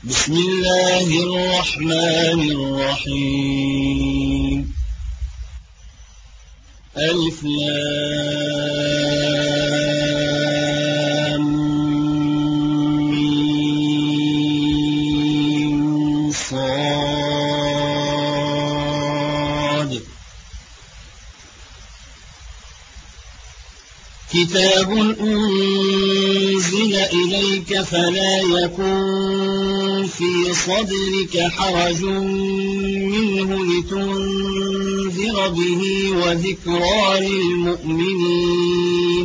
بسم الله الرحمن الرحيم ألف لام ميم صاد كتاب أنزل إليك فلا يكن في صدرك حرج منه لتنذر به وذكرى للمؤمنين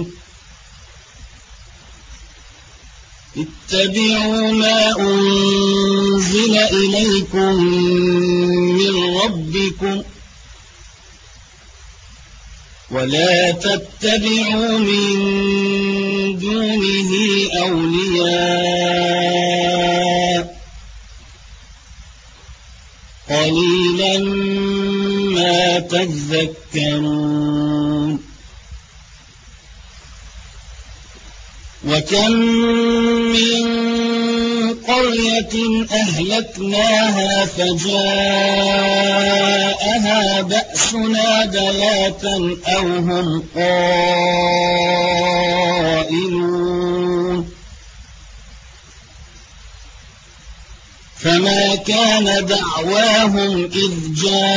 اتبعوا ما أنزل إليكم من ربكم ولا تتبعوا من دونه أولياء قليلا ما تذكرون وكم من قرية أهلكناها فجاءها بأسنا بياتا أو هم قائلون فما كان دعواهم إذ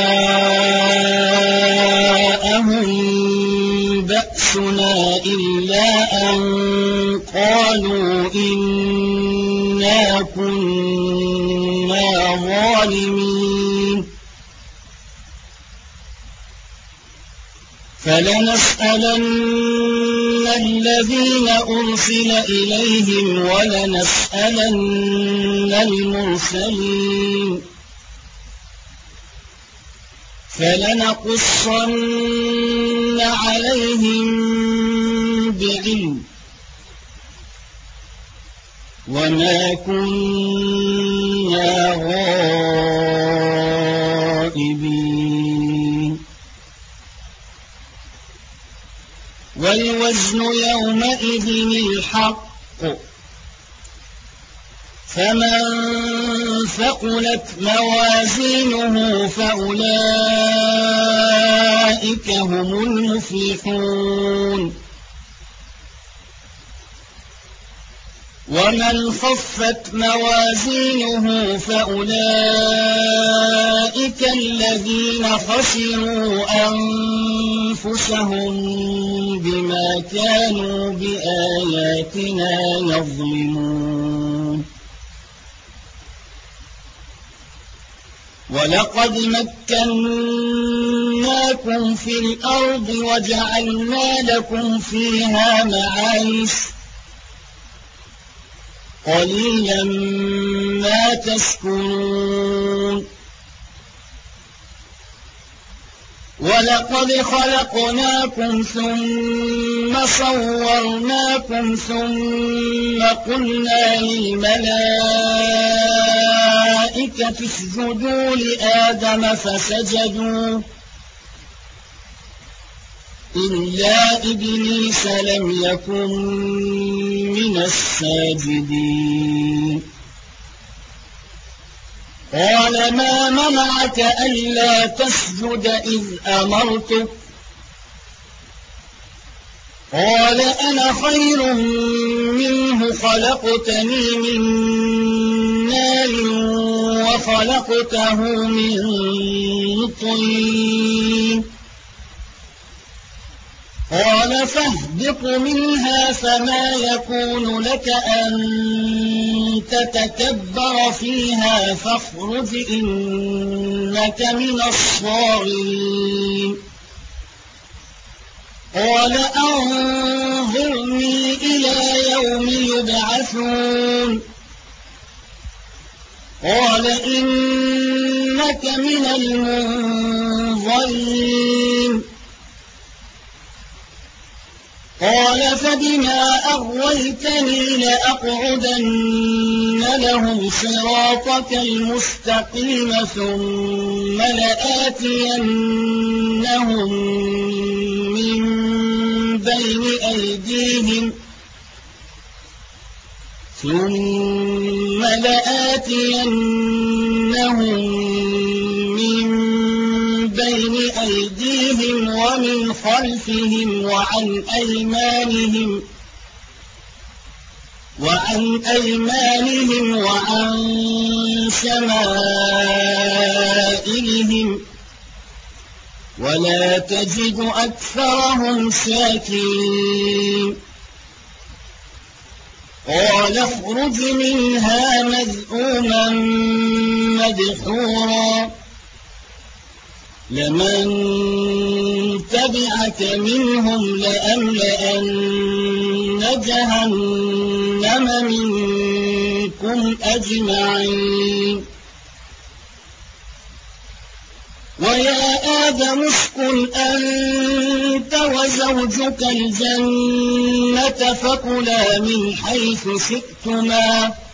جاءهم بأسنا إلا أن قالوا إنا كنا ظالمين فلنسألن الذين أرسل إليهم ولنسألن المرسلين فلنقصن عليهم بعلم وما كنا غائبين والوزن يومئذ الحق فمن ثقلت موازينه فأولئك هم المفلحون ومن خفت موازينه فأولئك الذين خسروا أنفسهم بما كانوا بآياتنا يظلمون ولقد مكناكم في الأرض وجعلنا لكم فيها معايش قليلا ما تشكرون ولقد خلقناكم ثم صورناكم ثم قلنا للملائكة اسجدوا لآدم فسجدوا إلا إبليس لم يكن من الساجدين قال ما منعك ألا تسجد إذ أمرتك قال أنا خير منه خلقتني من نار وخلقته من طين قال فاهبط منها فما يكون لك أن تتكبر فيها فاخرج إنك من الصاغرين قال أنظرني إلى يوم يبعثون قال إنك من المنظرين قال فبما أغويتني لأقعدن لهم صراطك المستقيم ثم لآتينهم من بين أيديهم ثم لآتينهم من بين أيديهم ومن خلفهم وعن أيمانهم وعن شمائلهم ولا تجد أكثرهم شاكرين قال اخرج منها مذءوما مدحورا لمن تبعك منهم لأملأن جهنم منكم أجمعين ويا آدم اسكن أنت وزوجك الجنة فكلا من حيث شئتما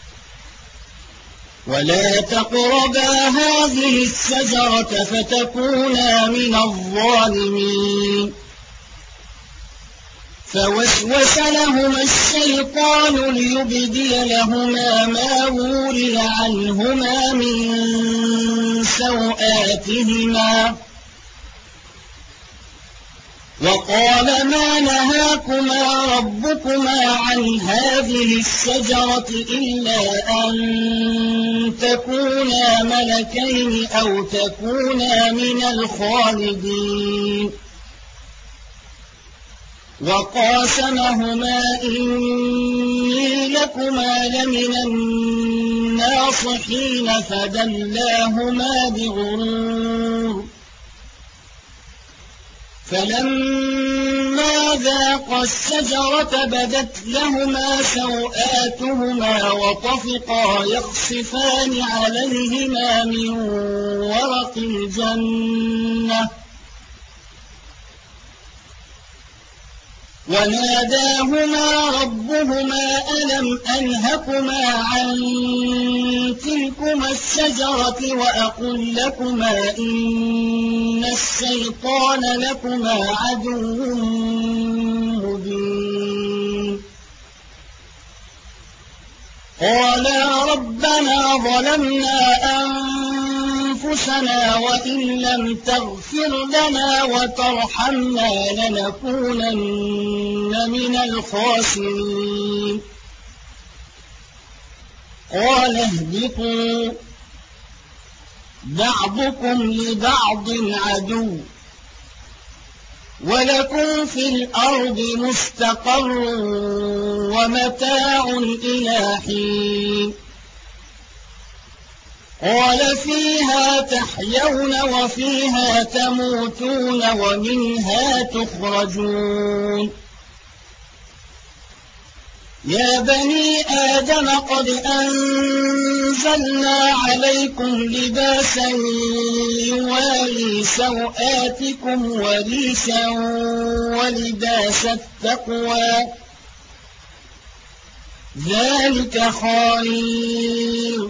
ولا تقربا هذه الشجرة فتكونا من الظالمين فوسوس لهما الشيطان ليبدي لهما ما وري عنهما من سوآتهما وقال ما نهاكما ربكما عن هذه الشجرة إلا أن تكونا ملكين أو تكونا من الخالدين وقاسمهما إني لكما لمن الناصحين فدلاهما بغرور فلما ذاقا الشجرة بدت لهما سوآتهما وطفقا يخصفان عليهما من ورق الجنة وناداهما ربهما ألم أنهكما عن تلكما الشجرة وأقل لكما إن الشيطان لكما عدو مبين قالا ربنا ظلمنا أنفسنا وإن لم تغفر لنا وترحمنا لنكونن من الخاسرين قال اهبطوا بعضكم لبعض عدو ولكم في الأرض مستقر ومتاع إلى حين قال فيها تحيون وفيها تموتون ومنها تخرجون يا بني آدم قد أنزلنا عليكم لباسا يواري سوآتكم وريشا ولباس التقوى ذلك خير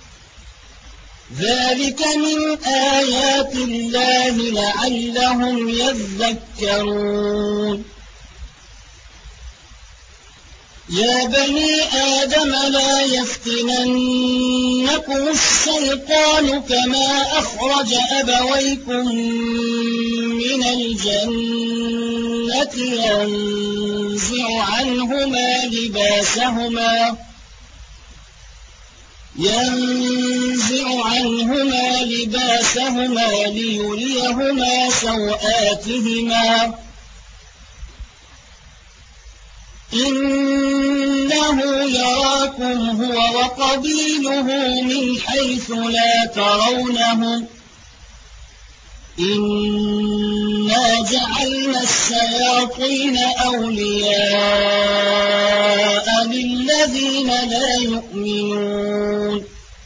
ذلك من آيات الله لعلهم يذكرون يا بني آدم لا يفتننكم الشيطان كما أخرج أبويكم من الجنة ينزع عنهما لباسهما ليريهما سوآتهما إنه يراكم هو وقبيله من حيث لا ترونهم إنا جعلنا الشياطين أولياء للذين لا يؤمنون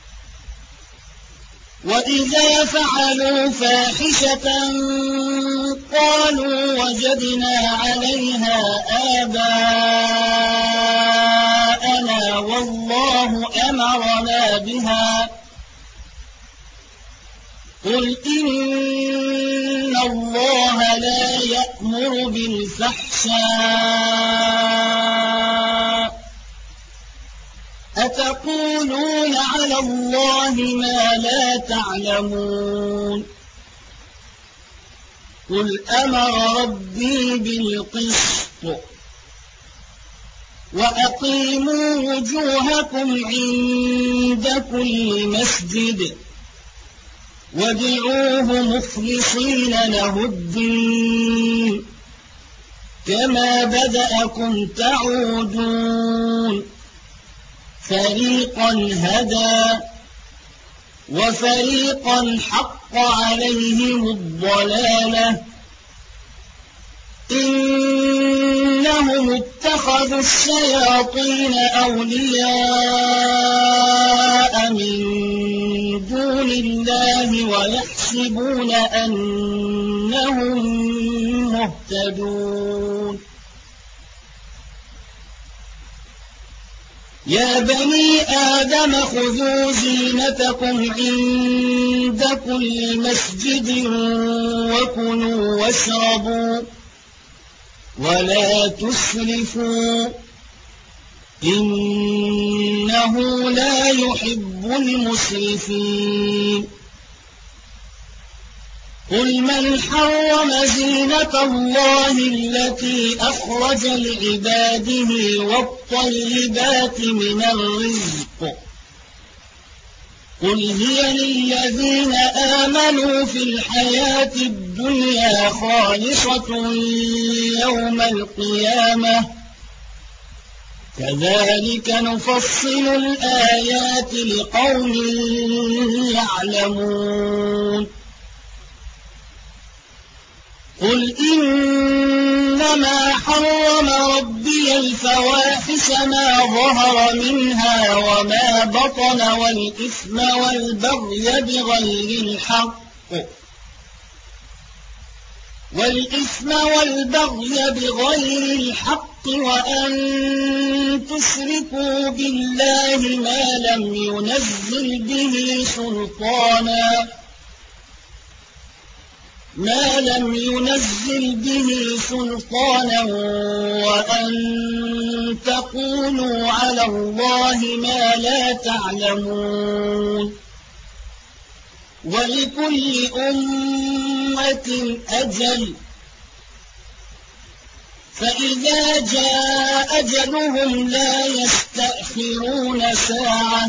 وإذا فعلوا فاحشة قالوا وجدنا عليها آباءنا والله أمرنا بها قل إن الله لا يأمر بالفحشاء وتقولون على الله ما لا تعلمون قل أمر ربي بالقسط وأقيموا وجوهكم عند كل مسجد وادعوه مخلصين له الدين كما بدأكم تعودون فريقا هدى وفريقا حق عليهم الضلالة إنهم اتخذوا الشياطين أولياء من دون الله ويحسبون أنهم مهتدون يا بني آدم خذوا زينتكم عند كل مسجد وكلوا واشربوا ولا تسرفوا إنه لا يحب المسرفين قل من حرم زينة الله التي أخرج لعباده والطيبات من الرزق قل هي للذين آمنوا في الحياة الدنيا خالصة يوم القيامة كذلك نفصل الآيات لقوم يعلمون قل إنما حرم ربي الفواحش ما ظهر منها وما بطن والإثم والبغي بغير الحق وأن تشركوا بالله ما لم ينزل به سلطانا وأن تقولوا على الله ما لا تعلمون ولكل أمة أجل فإذا جاء أجلهم لا يستأخرون ساعة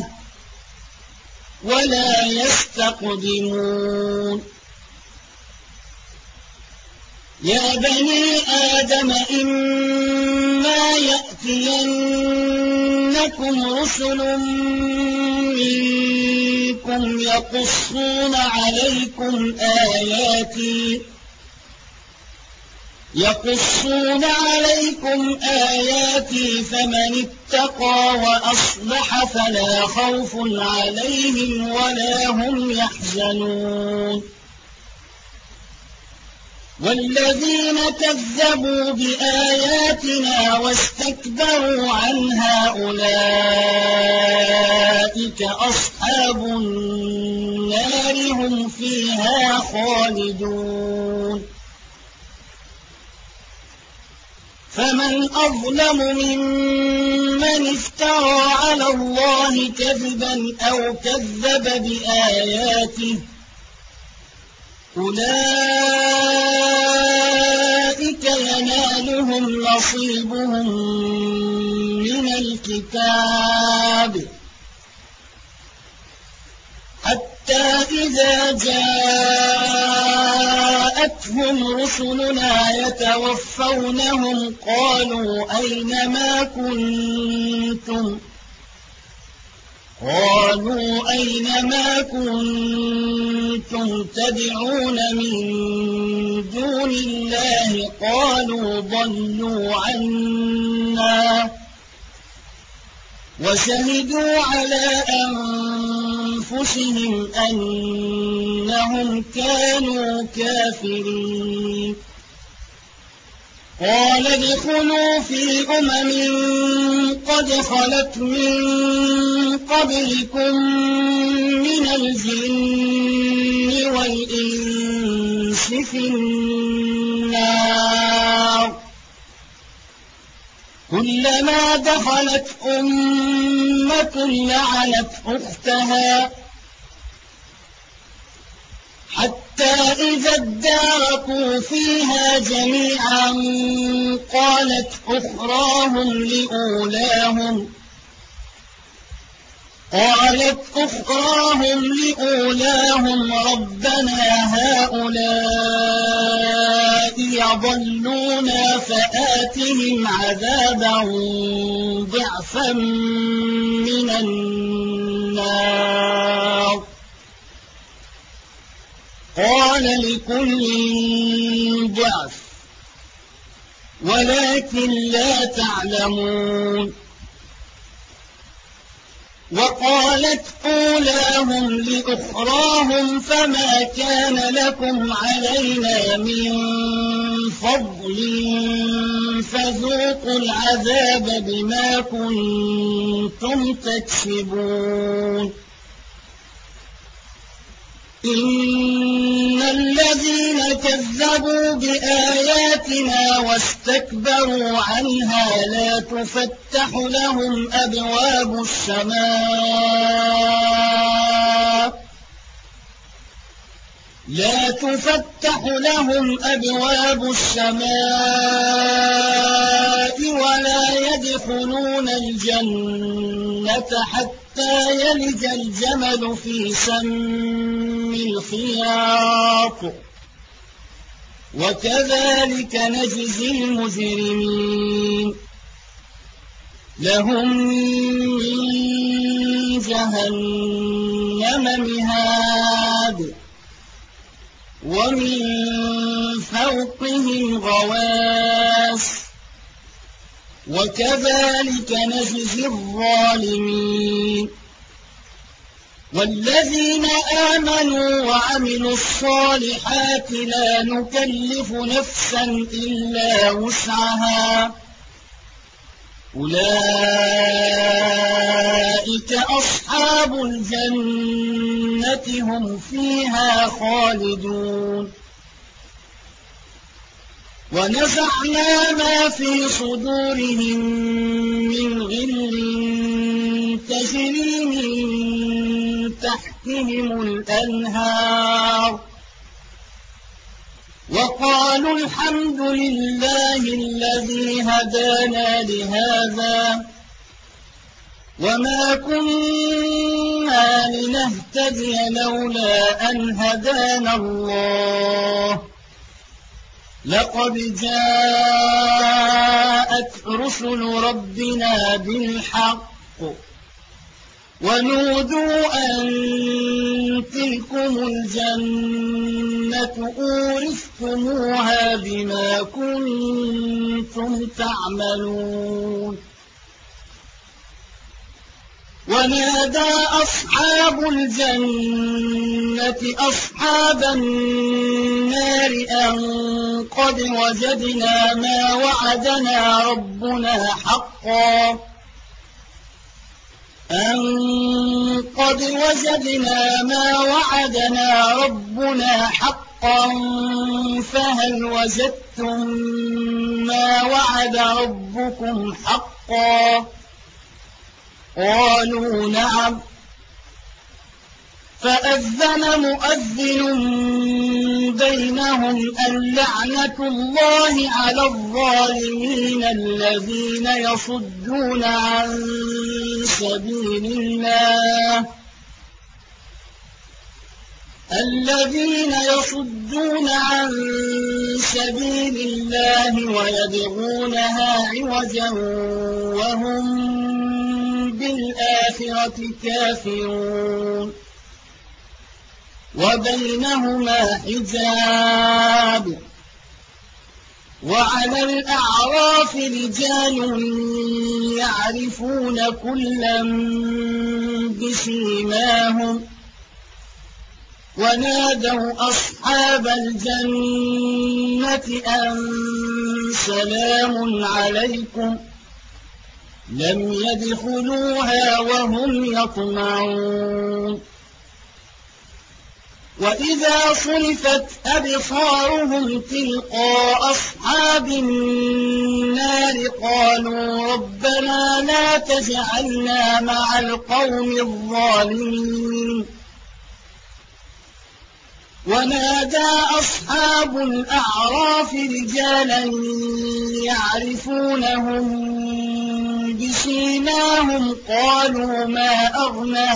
ولا يستقدمون يا بني آدم إما يأتينكم رسل منكم يقصون عليكم آياتي فمن اتقى وأصلح فلا خوف عليهم ولا هم يحزنون والذين كذبوا بآياتنا واستكبروا عنها أولئك أصحاب النار هم فيها خالدون فمن أظلم ممن افترى على الله كذبا أو كذب بآياته أولئك ينالهم نصيبهم من الكتاب حتى إذا جاءتهم رسلنا يتوفونهم قالوا أين ما كنتم تدعون من دون الله قالوا ضلوا عنا وشهدوا على أنفسهم أنهم كانوا كافرين قال ادخلوا في قد خلت من قبلكم من الجن والإنس في النار كلما دخلت أمة لعنت أختها حتى إذا اداركوا فيها جميعا قالت أخراهم لأولاهم ربنا هؤلاء يضلونا فآتهم عذابا ضعفا من النار قال لكل ضعف ولكن لا تعلمون وقالت أولاهم لأخراهم فما كان لكم علينا من فضل فذوقوا العذاب بما كنتم تكسبون إن الذين كذبوا بآياتنا واستكبروا عنها لا تفتح لهم أبواب السماء ولا يدخلون الجنة حتى يلج الجمل في سم الخياط وكذلك نجزي المجرمين لهم من جهنم مهاد ومن فوقهم غواش وكذلك نجزي الظالمين والذين آمنوا وعملوا الصالحات لا نكلف نفسا إلا وسعها أولئك أصحاب الجنة هم فيها خالدون ونزعنا ما في صدورهم من غل تجري من تحتهم الأنهار وقالوا الحمد لله الذي هدانا لهذا وما كنا لنهتدي لولا أن هدانا الله لقد جاءت رسل ربنا بالحق ونودوا أن تلكم الجنة أورثتموها بما كنتم تعملون ونادى أصحاب الجنة أصحاب النار أن قد وجدنا ما وعدنا ربنا حقا فهل وجدتم ما وعد ربكم حقا قالوا نعم فأذن مؤذن بينهم اللعنة الله على الظالمين الذين يصدون عن سبيل الله ويبغونها عوجا وهم بالآخرة كافرون وبينهما حجاب وعلى الأعراف رجال يعرفون كلا بسيماهم ونادوا أصحاب الجنة أن سلام عليكم لم يدخلوها وهم يطمعون وإذا صرفت أبصارهم تلقاء أصحاب النار قالوا ربنا لا تجعلنا مع القوم الظالمين ونادى أصحاب الأعراف رجالا يعرفونهم بسيماهم قالوا ما أغنى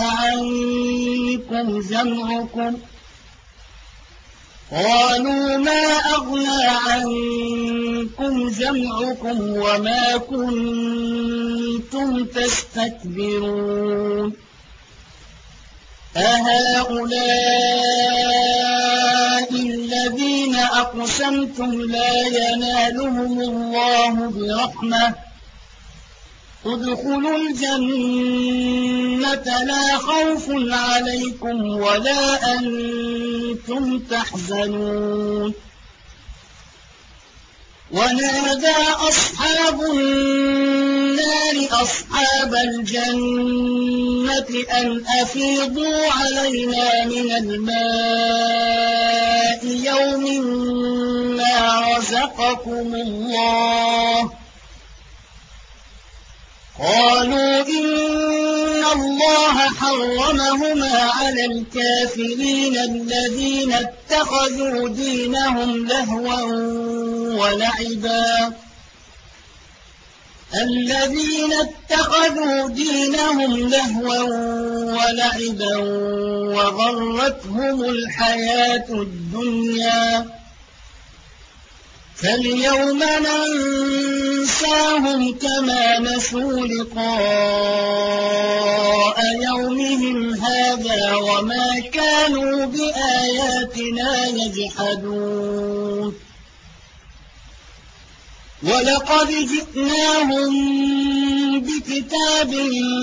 عنكم جمعكم وما كنتم تستكبرون أهؤلاء الذين أقسمتم لا ينالهم الله برحمة ادخلوا الجنة لا خوف عليكم ولا أنتم تحزنون ونادى أصحاب النار أصحاب الجنة أن أفيضوا علينا من الماء يوم ما رزقكم الله قالوا إن الله حرمهما على الكافرين الذين اتخذوا دينهم لهوا ولعبا وغرتهم الحياة الدنيا فاليوم ننساهم كما نسوا لقاء يومهم هذا وما كانوا بآياتنا يجحدون ولقد جئناهم بكتاب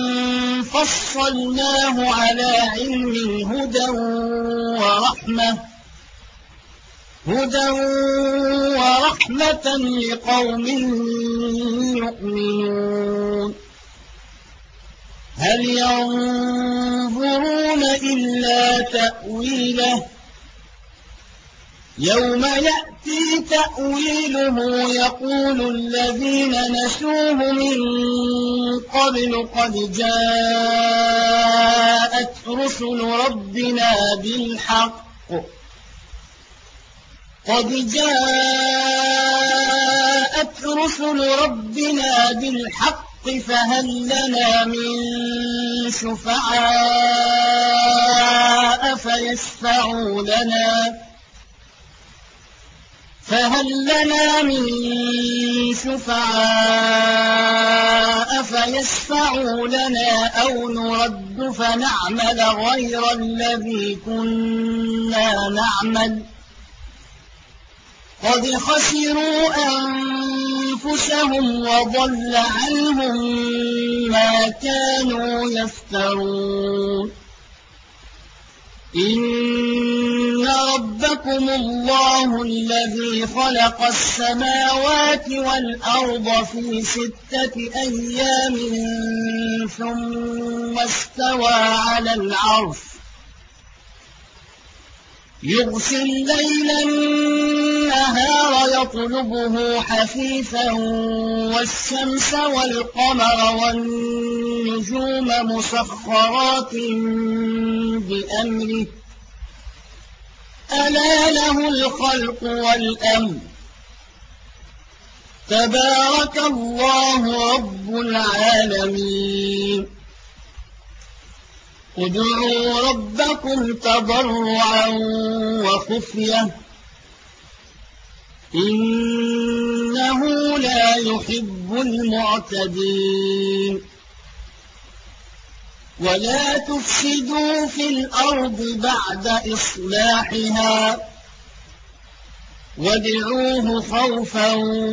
فصلناه على علم هدى ورحمة لقوم يؤمنون هل ينظرون إلا تأويله يوم يأتي تأويله يقول الذين نسوه من قبل قد جاءت رسل ربنا بالحق فهل لنا من شفعاء فيشفعوا لنا أو نرد فنعمل غير الذي كنا نعمل قد خسروا أنفسهم وضل عنهم ما كانوا يفترون إن ربكم الله الذي خلق السماوات والأرض في 6 أيام ثم استوى على العرش يغشي الليل النهار يطلبه حثيثا والشمس والقمر والنجوم مسخرات بأمره ألا له الخلق والأمر تبارك الله رب العالمين ادعوا ربكم تضرعا وخفية إنه لا يحب المعتدين ولا تفسدوا في الأرض بعد إصلاحها وادعوه خوفا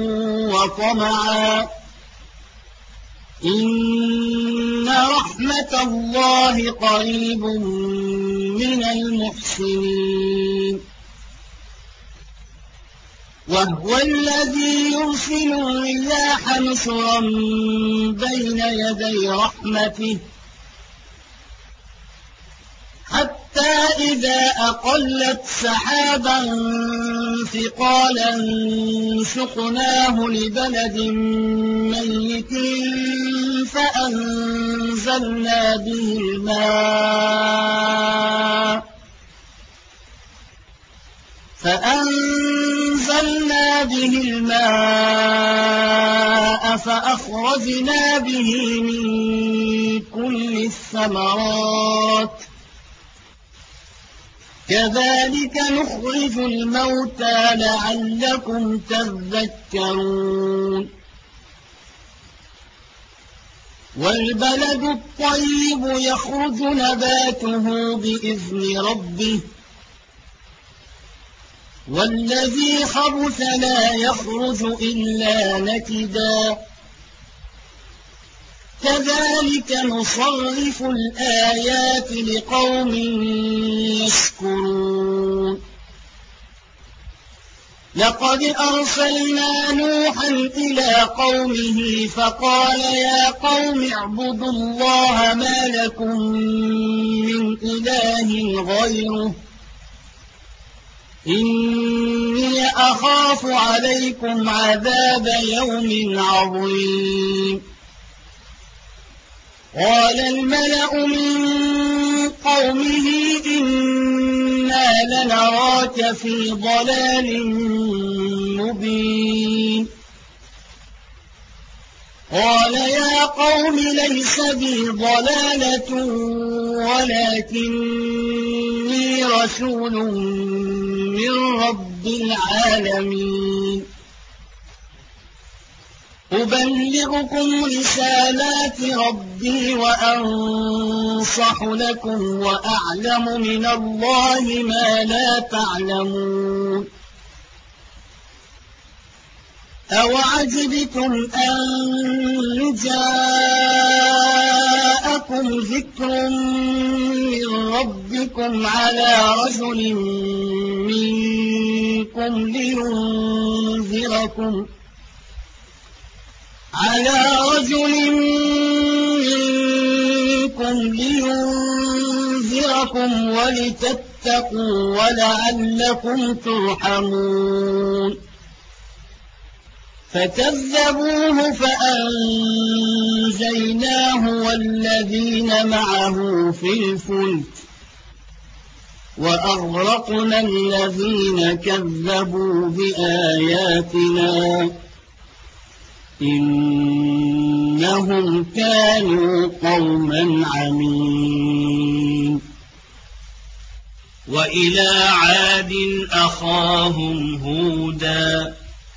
وطمعا إن رحمة الله قريب من المحسنين وهو الذي يرسل الرياح نشرا بين يدي رحمته حتى إذا أقلت سحابا ثقالا سقناه لبلد ميت فأنزلنا به الماء فأخرجنا به من كل الثمرات كذلك نخرج الموتى لعلكم تذكرون والبلد الطيب يخرج نباته بإذن ربه والذي خبث لا يخرج إلا نكدا كذلك نصرف الآيات لقوم يشكرون لقد أرسلنا نوحا إلى قومه فقال يا قوم اعبدوا الله ما لكم من إله غيره إني أخاف عليكم عذاب يوم عظيم قال الملأ من قومه إنا لنراك في ضلال مبين قال يا قوم ليس بي ضلالة ولكني رسول من رب العالمين أبلغكم رسالات ربي وأنصح لكم وأعلم من الله ما لا تعلمون أوعجبتم أن جاءكم ذكر من ربكم على رجل منكم لينذركم ولتتقوا ولعلكم ترحمون فكذبوه فأنجيناه والذين معه في الفلك وأغرقنا الذين كذبوا بآياتنا إنهم كانوا قوما عمين وإلى عاد أخاهم هودا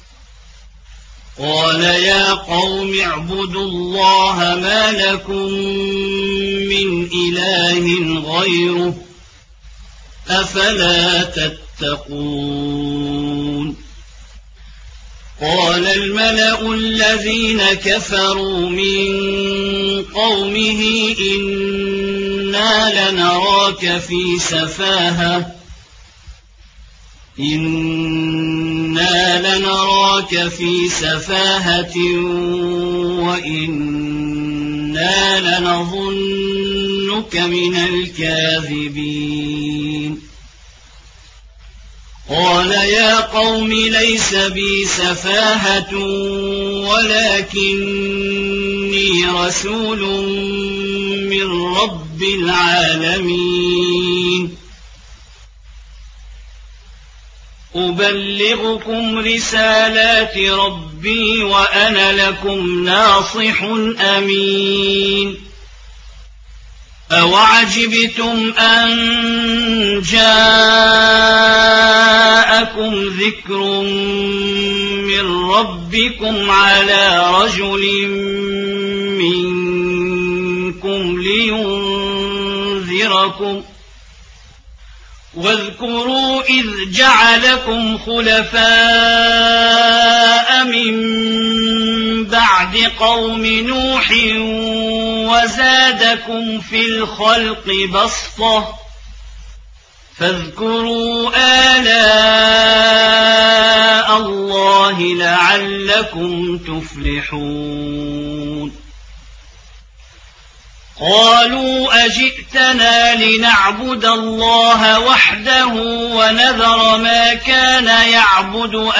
قال يا قوم اعبدوا الله ما لكم من إله غيره أفلا تتقون قال الملأ الذين كفروا من قومه إنا لنراك في سفاهة وإنا لنظنك من الكاذبين قال يا قوم ليس بي سفاهة ولكني رسول من رب العالمين أبلغكم رسالات ربي وأنا لكم ناصح أمين أوعجبتم أن جاءكم ذكر من ربكم على رجل منكم لينذركم واذكروا إذ جعلكم خلفاء من بعد قوم نوح وزادكم في الخلق بسطة فاذكروا آلاء الله لعلكم تفلحون قالوا أجئتنا لنعبد الله وحده ونذر ما كان يعبد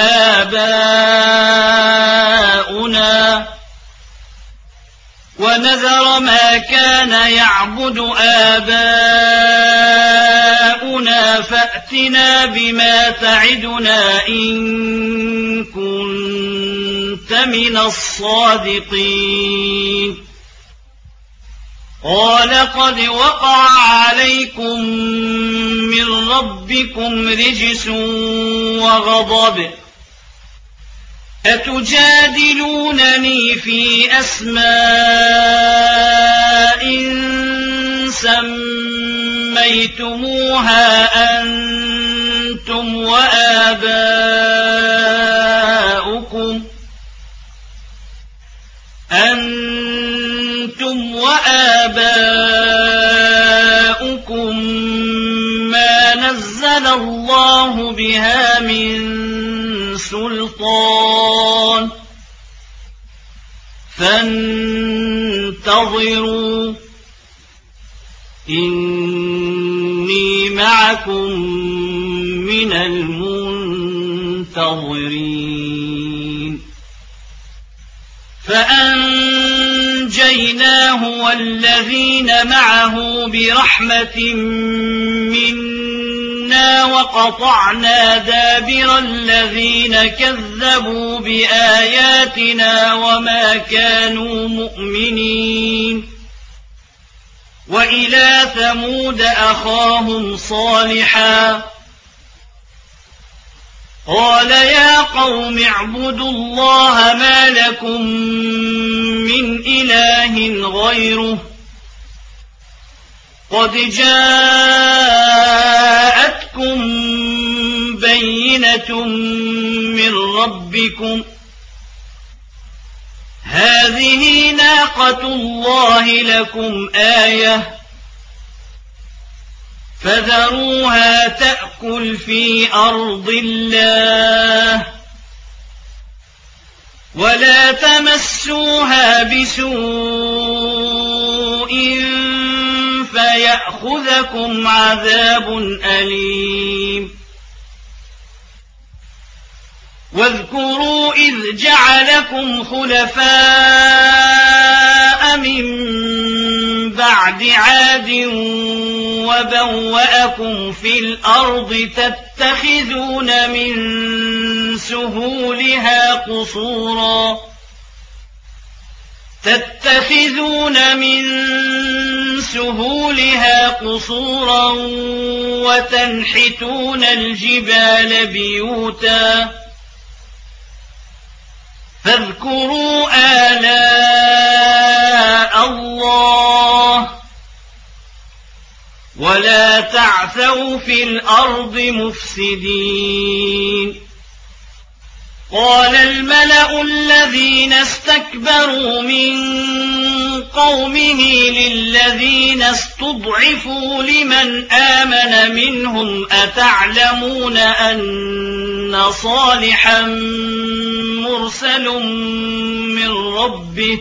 آباؤنا فأتنا بما تعدنا إن كنت من الصادقين قال قد وقع عليكم من ربكم رجس وغضب أتجادلونني في أسماء سميتموها أنتم وآباؤكم ما نزل الله بها من سلطان فانتظروا إني معكم من المنتظرين فأنجيناه والذين معه برحمة منا وقطعنا دابر الذين كذبوا بآياتنا وما كانوا مؤمنين وإلى ثمود أخاهم صالحا قال يا قوم اعبدوا الله ما لكم من إله غيره قد جاءتكم بينة من ربكم هذه ناقة الله لكم آية فذروها تأكل في أرض الله ولا تمسوها بسوء فيأخذكم عذاب أليم واذكروا إذ جعلكم خلفاء من بعد عاد وبوأكم في الأرض تتخذون من سهولها قصورا وتنحتون الجبال بيوتا فاذكروا آلاء الله ولا تعثوا في الأرض مفسدين قال الملأ الذين استكبروا من قومه للذين استضعفوا لمن آمن منهم أتعلمون أن صالحا مرسل من ربه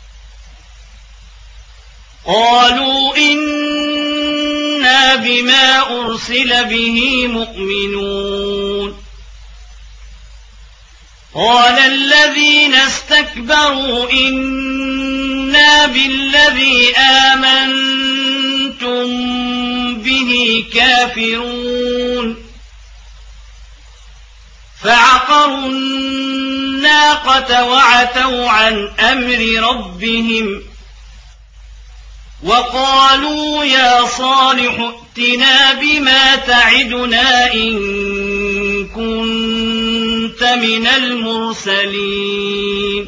قالوا إنا بما أرسل به مؤمنون قال الذين استكبروا إنا بالذي آمنتم به كافرون فعقروا الناقة وعتوا عن أمر ربهم وقالوا يا صالح ائتنا بما تعدنا إن كنت من المرسلين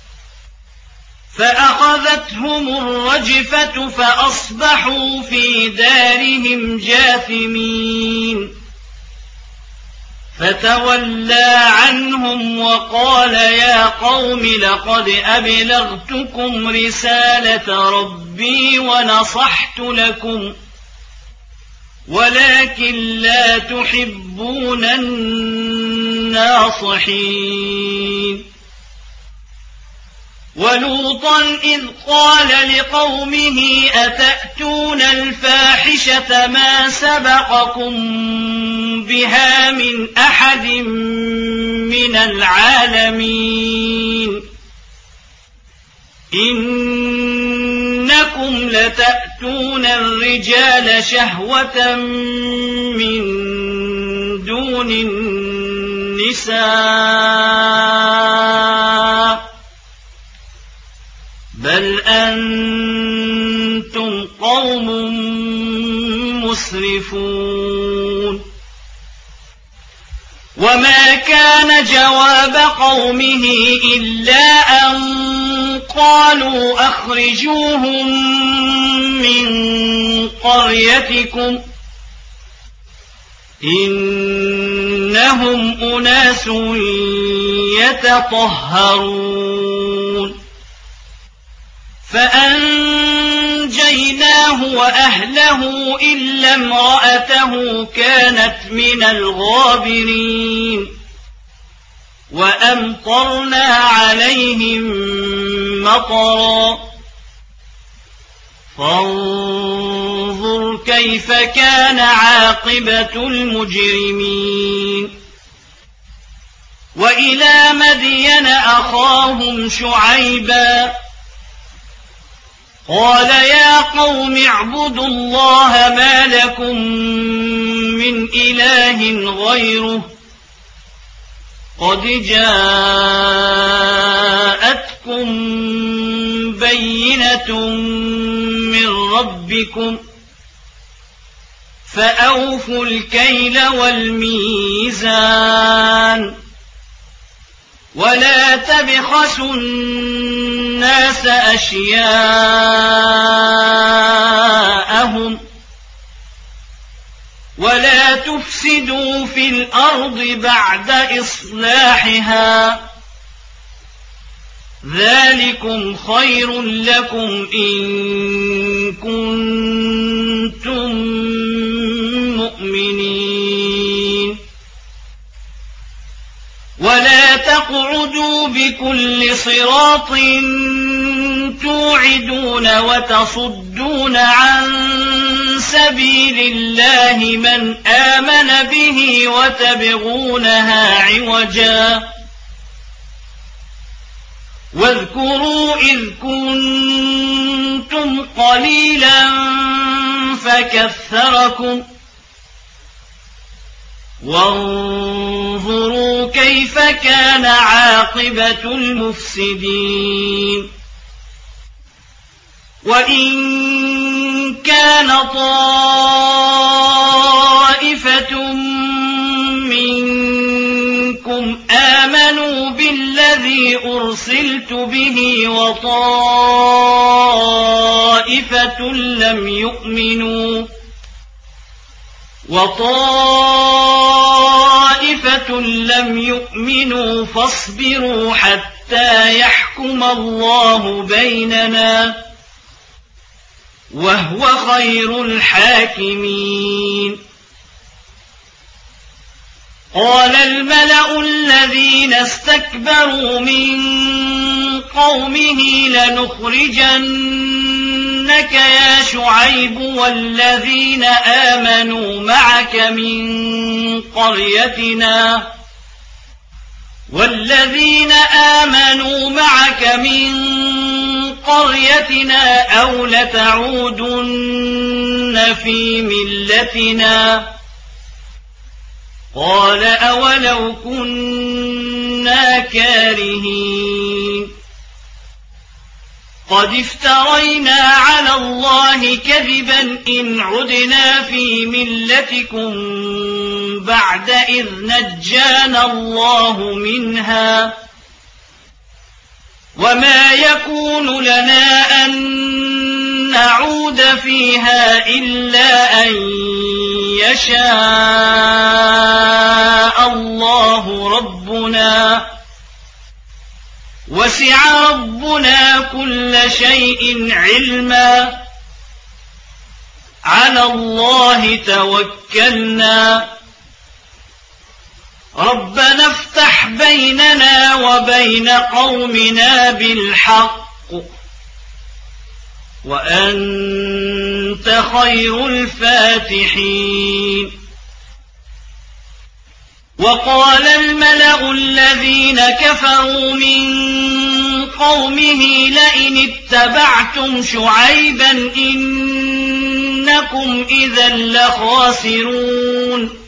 فأخذتهم الرجفة فأصبحوا في دارهم جاثمين فتولى عنهم وقال يا قوم لقد أبلغتكم رسالة ربي ونصحت لكم ولكن لا تحبون الناصحين ولوطا إذ قال لقومه أتأتون الفاحشة ما سبقكم بها من أحد من العالمين إنكم لتأتون الرجال شهوة من دون النساء بل أنتم قوم مسرفون وما كان جواب قومه إلا أن قالوا أخرجوهم من قريتكم إنهم أناس يتطهرون فأنجيناه وأهله إلا امرأته كانت من الغابرين وأمطرنا عليهم مطرا فانظر كيف كان عاقبة المجرمين وإلى مدين أخاهم شعيبا قال يا قوم اعبدوا الله ما لكم من إله غيره قد جاءتكم بينة من ربكم فأوفوا الكيل والميزان ولا تبخسوا الناس أشياءهم ولا تفسدوا في الأرض بعد إصلاحها ذلكم خير لكم إن كنتم مؤمنين ولا تقعدوا بكل صراط توعدون وتصدون عن سبيل الله من آمن به وتبغونها عوجا واذكروا إذ كنتم قليلا فكثركم وانظروا كيف كان عاقبة المفسدين وإن كان طائفة منكم آمنوا بالذي أرسلت به وطائفة لم يؤمنوا فاصبروا حتى يحكم الله بيننا وهو خير الحاكمين قال الملأ الذين استكبروا من قومه لنخرجنك يا شعيب والذين آمنوا معك من قريتنا أو لتعودن في ملتنا قال أولو كنا كارهين قد افترينا على الله كذبا إن عدنا في ملتكم بعد إذ نجانا الله منها وما يكون لنا أن نعود فيها إلا أن يشاء الله ربنا وسع ربنا كل شيء علما على الله توكلنا ربنا افتح بيننا وبين قومنا بالحق وأنت خير الفاتحين وقال الملأ الذين كفروا من قومه لئن اتبعتم شعيبا إنكم إذا لخاسرون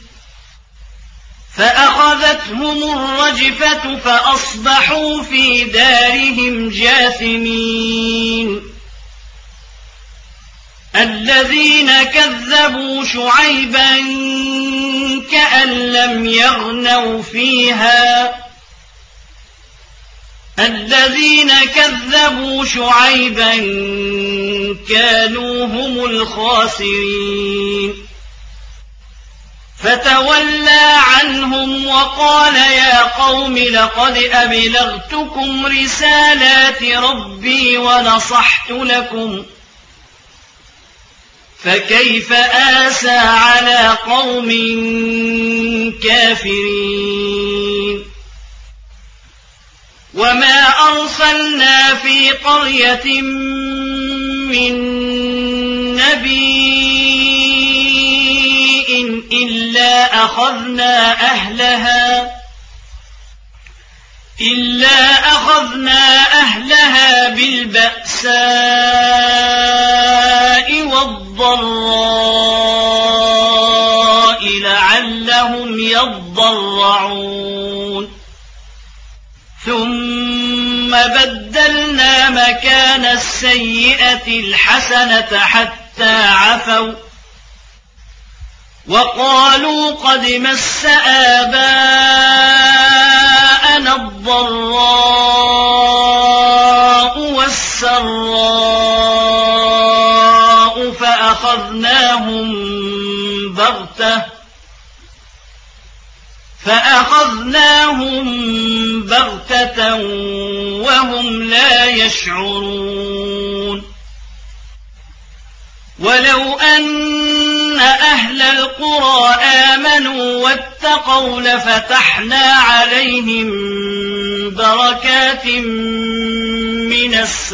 فأخذتهم الرجفة فأصبحوا في دارهم جاثمين الذين كذبوا شعيبا كأن لم يغنوا فيها الذين كذبوا شعيبا كانوا هم الخاسرين فتولى عنهم وقال يا قوم لقد أبلغتكم رسالات ربي ونصحت لكم فكيف آسى على قوم كافرين وما أرسلنا في قرية من نبي إلا أخذنا أهلها بالبأساء والضراء لعلهم يضرعون ثم بدلنا مكان السيئة الحسنة حتى عفوا وقالوا قد مس آباءنا الضراء والسراء فأخذناهم بغتة وهم لا يشعرون ولو أن أهل القرى آمنوا واتقوا لفتحنا عليهم بركات من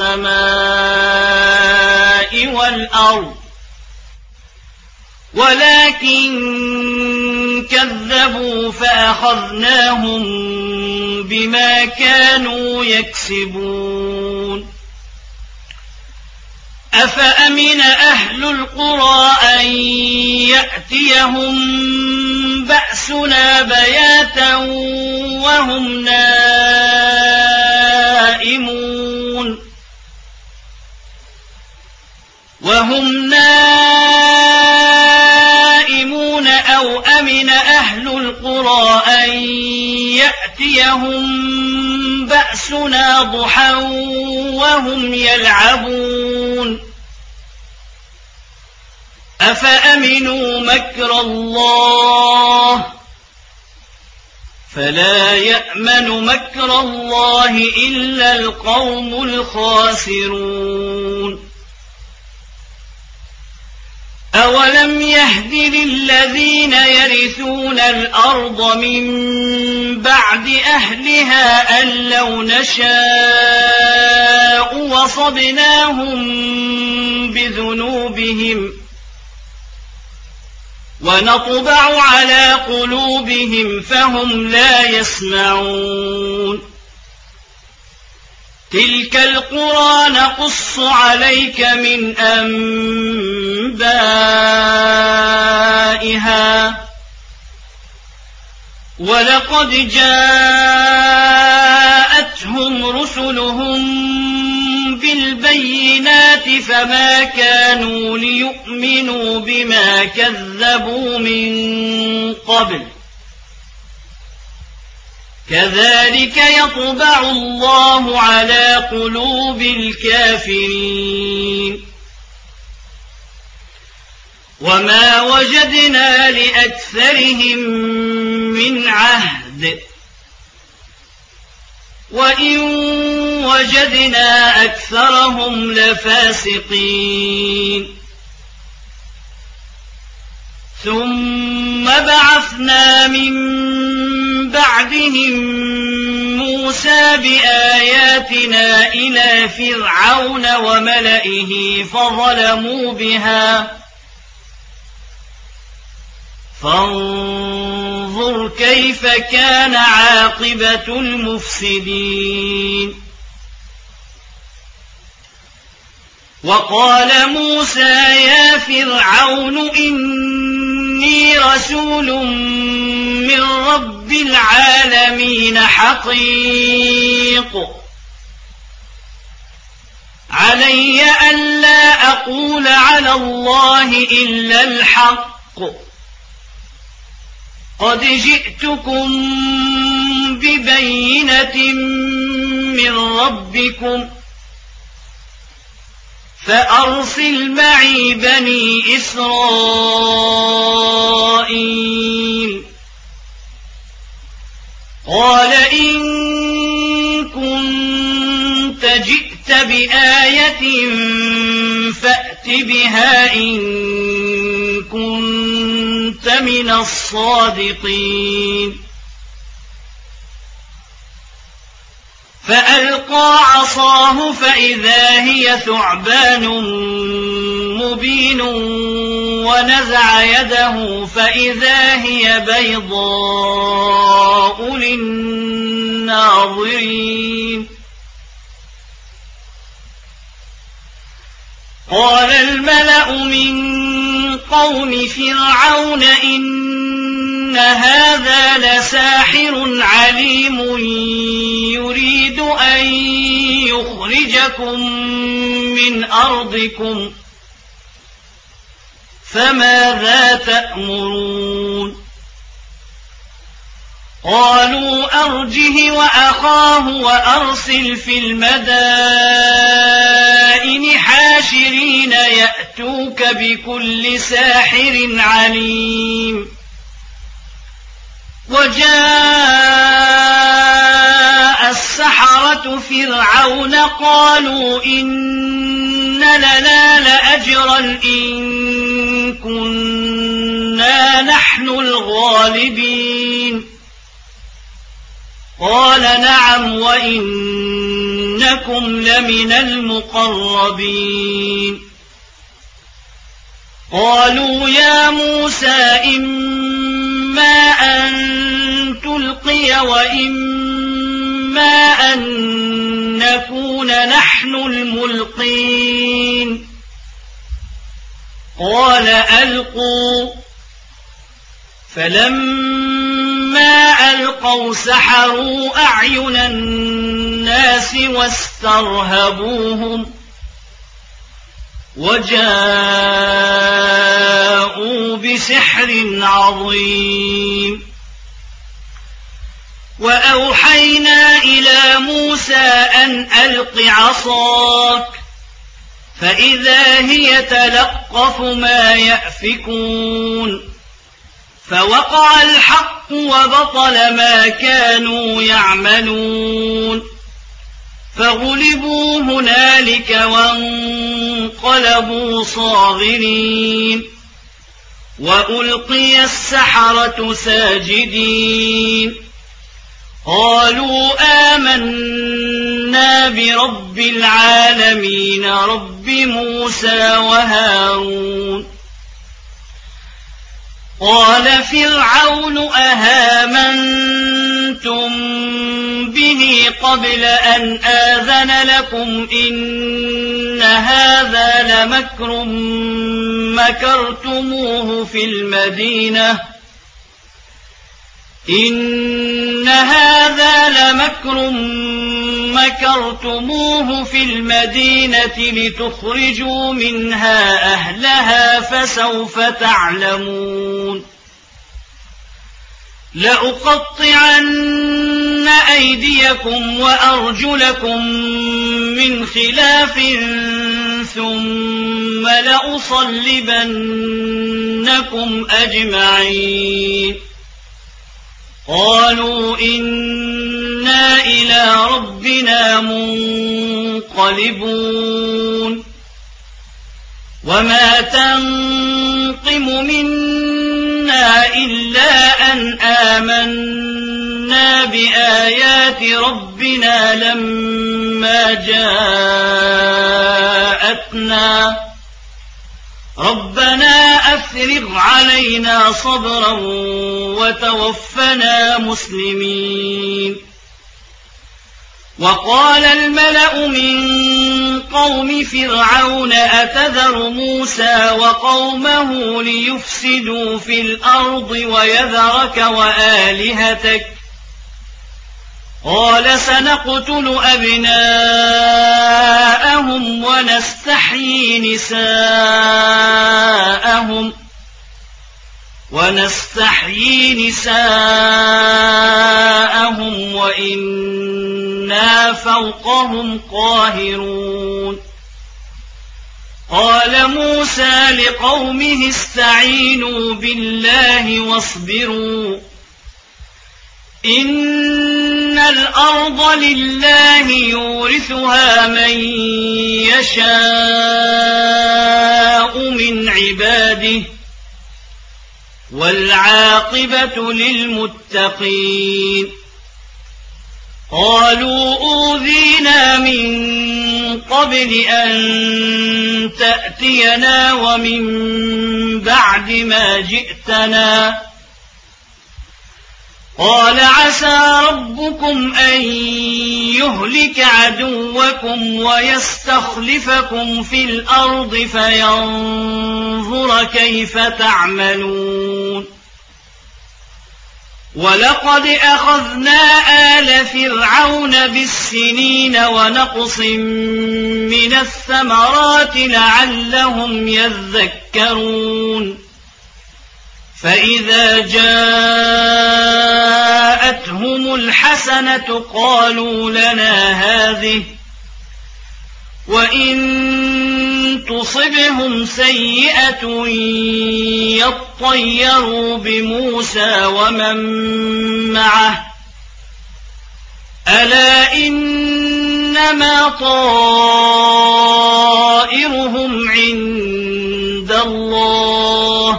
السماء والأرض ولكن كذبوا فأخذناهم بما كانوا يكسبون أفأمن أهل القرى أن يأتيهم بأسنا بياتا وهم نائمون أو أمن أهل القرى أن يأتيهم بأسنا ضحى وهم يلعبون أفأمنوا مكر الله فلا يأمن مكر الله إلا القوم الخاسرون أولم يهد للذين يرثون الأرض من بعد أهلها أن لو نشاء وصبناهم بذنوبهم ونطبع على قلوبهم فهم لا يسمعون تلك القرى نقص عليك من أنبائها ولقد جاءتهم رسلهم بالبينات فما كانوا ليؤمنوا بما كذبوا من قبل كذلك يطبع الله على قلوب الكافرين وما وجدنا لأكثرهم من عهد وإن وجدنا أكثرهم لفاسقين ثم بعثنا من بعدهم موسى بآياتنا إلى فرعون وملئه فظلموا بها فانظر كيف كان عاقبة المفسدين. وقال موسى يا فرعون إني رسول من رب العالمين حقيق علي ألا أقول على الله إلا الحق قد جئتكم ببينة من ربكم فأرسل معي بني إسرائيل. قال إن كنت جئت بآية فأت بها إن كنت من الصادقين. فألقى عصاه فإذا هي ثعبان مبين ونزع يده فإذا هي بيضاء للناظرين. قال الملأ من قوم فرعون إن هذا لساحر عليم يريد أن يخرجكم من أرضكم فماذا تأمرون؟ قالوا أرجه وأخاه وأرسل في المدائن حاشرين يأتوك بكل ساحر عليم. وجاء السحرة فرعون قالوا إن لنا لأجرا إن كنا نحن الغالبين. قال نعم وإنكم لمن المقربين. قالوا يا موسى إما أن تلقي وإما أن نكون نحن الملقين. قال ألقوا. فلما ألقوا سحروا أعين الناس واسترهبوهم وجاءوا بسحر عظيم. وأوحينا إلى موسى أن ألق عصاك فإذا هي تلقف ما يأفكون. فوقع الحق وبطل ما كانوا يعملون. فغلبوا هنالك وانقلبوا صاغرين. وألقي السحرة ساجدين. قالوا آمنا برب العالمين رب موسى وهارون. قال فرعون أهامنتم به قبل أن آذن لكم إن هذا لمكر مكرتموه في المدينة لتخرجوا منها أهلها فسوف تعلمون. لأقطعن أيديكم وأرجلكم من خلاف ثم لأصلبنكم أجمعين. قالوا إنا إلى ربنا منقلبون. وما تنقم منا أردنا إلا أن آمنا بآيات ربنا لما جاءتنا ربنا أفرغ علينا صبرا وتوفنا مسلمين. وقال الملأ من قوم فرعون أتذر موسى وقومه ليفسدوا في الأرض ويذرك وآلهتك قال سنقتل أبناءهم ونستحيي نساءهم وإنا فوقهم قاهرون. قال موسى لقومه استعينوا بالله واصبروا إن الأرض لله يورثها من يشاء من عباده والعاقبة للمتقين. قالوا أوذينا من قبل أن تأتينا ومن بعد ما جئتنا قال عسى ربكم أن يهلك عدوكم ويستخلفكم في الأرض فينظر كيف تعملون. ولقد أخذنا آل فرعون بالسنين ونقص من الثمرات لعلهم يذكرون. فإذا جاءتهم الحسنة قالوا لنا هذه وإن تصبهم سيئة يطيروا بموسى ومن معه ألا إنما طائرهم عند الله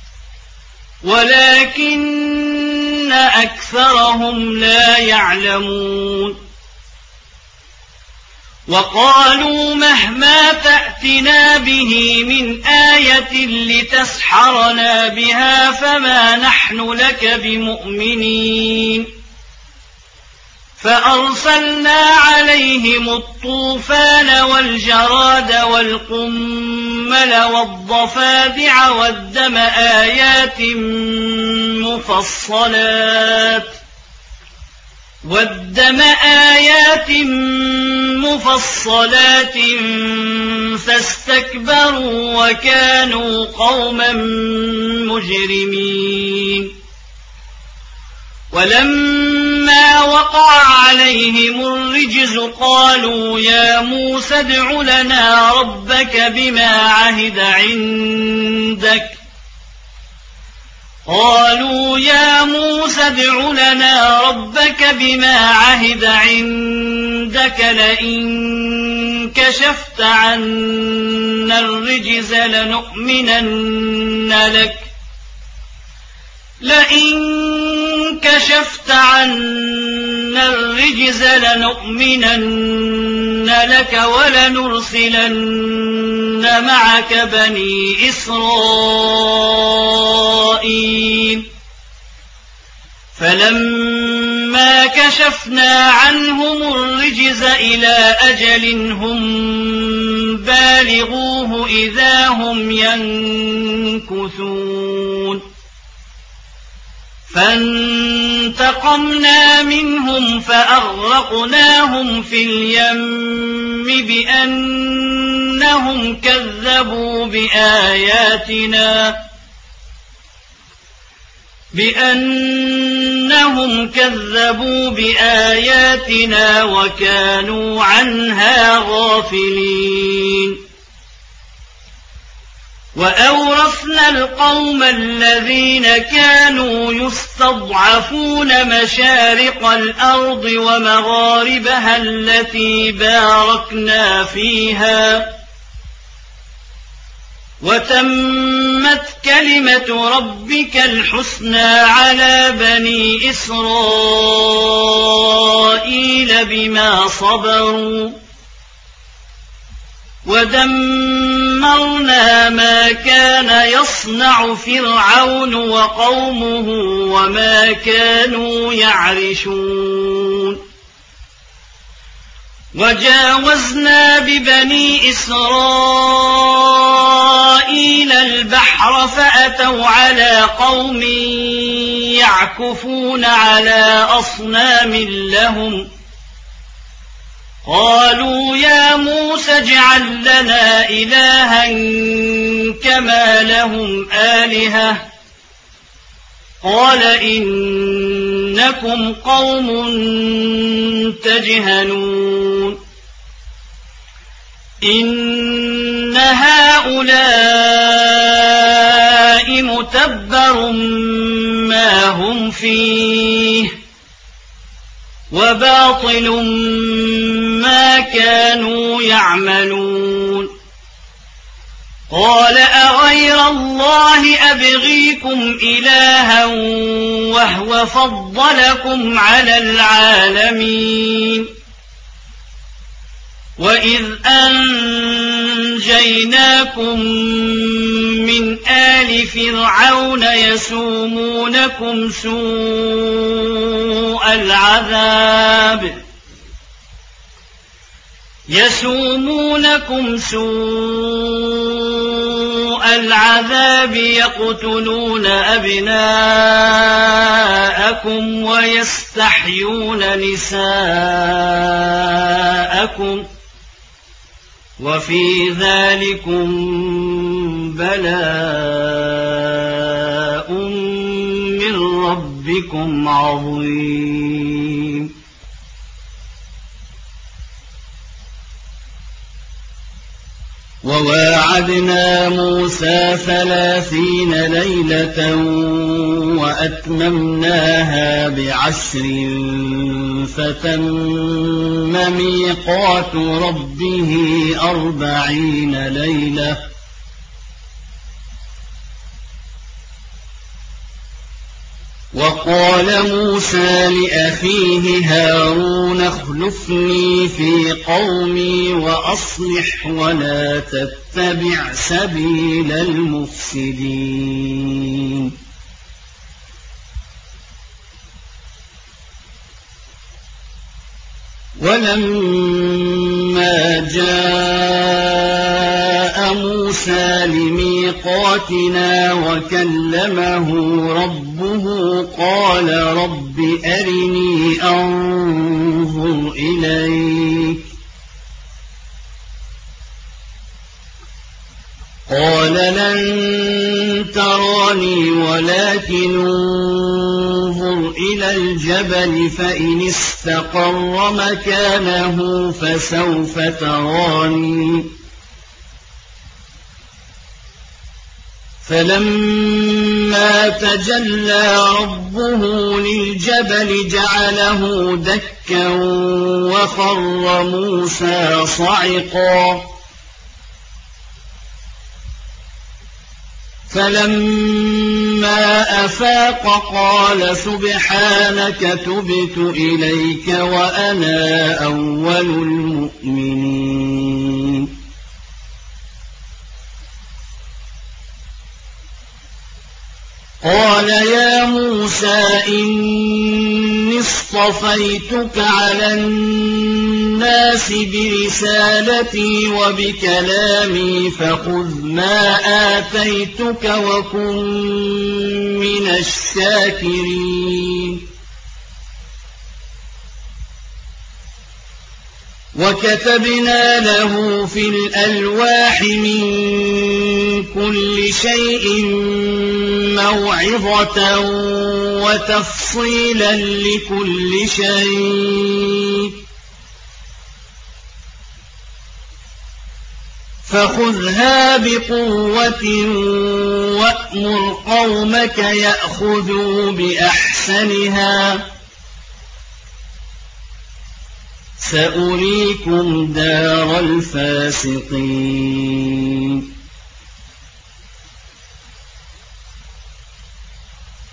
ولكن أكثرهم لا يعلمون. وقالوا مهما تأتنا به من آية لتسحرنا بها فما نحن لك بمؤمنين. فأرسلنا عليهم الطوفان والجراد والقمل والضفادع والدم آيات مفصلات فاستكبروا وكانوا قوما مجرمين. ولما وقع عليهم الرجز قالوا يا موسى ادع لنا ربك بما عهد عندك لئن كشفت عنا الرجز لنؤمنن لك ولنرسلن معك بني إسرائيل. فلما كشفنا عنهم الرجز إلى أجل هم بالغوه إذا هم ينكثون. فانتقمنا منهم فأغرقناهم في اليم بأنهم كذبوا بآياتنا وكانوا عنها غافلين. وأورثنا القوم الذين كانوا يستضعفون مشارق الأرض ومغاربها التي باركنا فيها وتمت كلمة ربك الحسنى على بني إسرائيل بما صبروا ودمرنا ما كان يصنع فرعون وقومه وما كانوا يعرشون وجاوزنا ببني إسرائيل البحر فأتوا على قوم يعكفون على أصنام لهم قالوا يا موسى اجعل لنا إلها كما لهم آلهة قال إنكم قوم تجهلون إن هؤلاء متبر ما هم فيه وباطل ما كانوا يعملون قال أغير الله أبغيكم إلها وهو فضلكم على العالمين وإذ أنجيناكم من آل فرعون يسومونكم سوء العذاب يقتلون أبناءكم ويستحيون نساءكم وفي ذلكم بلاء من ربكم عظيم وواعدنا موسى 30 ليلة وأتممناها ب10 فتم ميقات ربه 40 ليلة وقال موسى لأخيه هارون اخلفني في قومي وأصلح ولا تتبع سبيل المفسدين ولما جاء موسى لميقاتنا وكلمه ربه قال رب أرني أنظر إليك قال لن تراني ولكن انظر إلى الجبل فإن استقر مكانه فسوف تراني فلما تجلى ربه للجبل جعله دكا وخر موسى صعقا فلما أفاق قال سبحانك تبت إليك وأنا أول المؤمنين قال يا موسى إني اصطفيتك على الناس برسالتي وبكلامي فخذ ما آتيتك وكن من الشاكرين وكتبنا له في الألواح من كل شيء موعظة وتفصيلا لكل شيء فخذها بقوة وأمر قومك يأخذوا بأحسنها سأريكم دار الفاسقين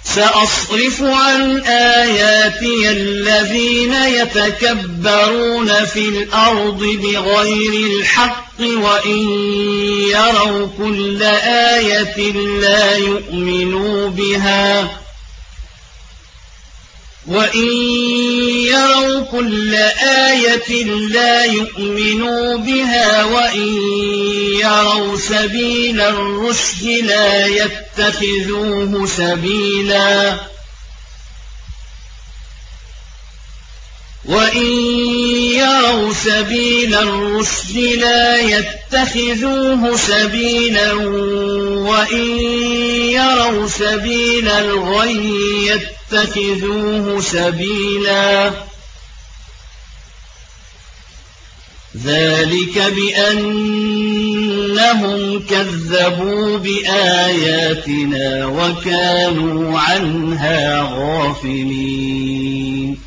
سأصرف عن آياتي الذين يتكبرون في الأرض بغير الحق وإن يروا كل آية لا يؤمنوا بها وإن يروا سبيل الرشد لا يتخذوه سبيلا وإن يروا سبيل الغي يتخذوه سبيلا ذلك بأنهم كذبوا بآياتنا وكانوا عنها غافلين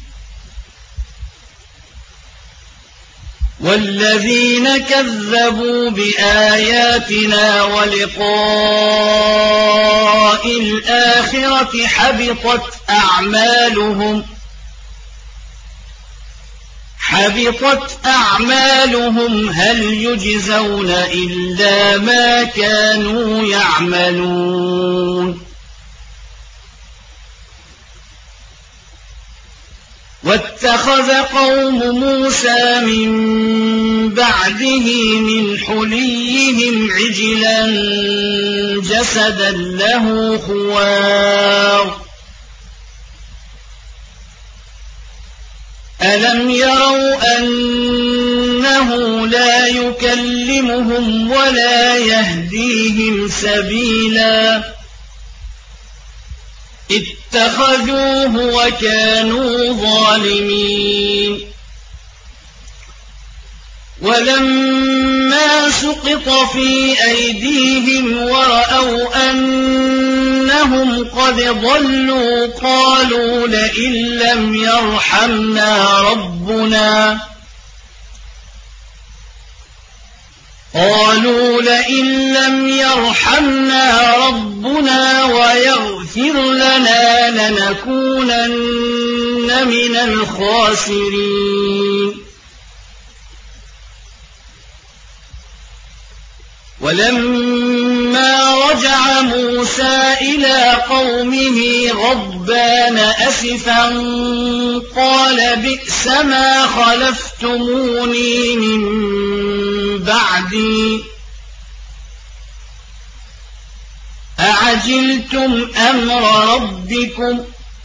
والذين كذبوا بآياتنا ولقاء الآخرة حبطت أعمالهم هل يجزون إلا ما كانوا يعملون واتخذ قوم موسى من بعده من حليهم عجلا جسدا له خوار ألم يروا أنه لا يكلمهم ولا يهديهم سبيلا اتخذوه وكانوا ظالمين ولما سقط في أيديهم ورأوا أنهم قد ضلوا قالوا لئن لم يرحمنا ربنا ويغفر لنا لنكونن من الخاسرين ولما رجع موسى إلى قومه غضبان أسفا قال بئس ما خلفتموني من بعدي أعجلتم أمر ربكم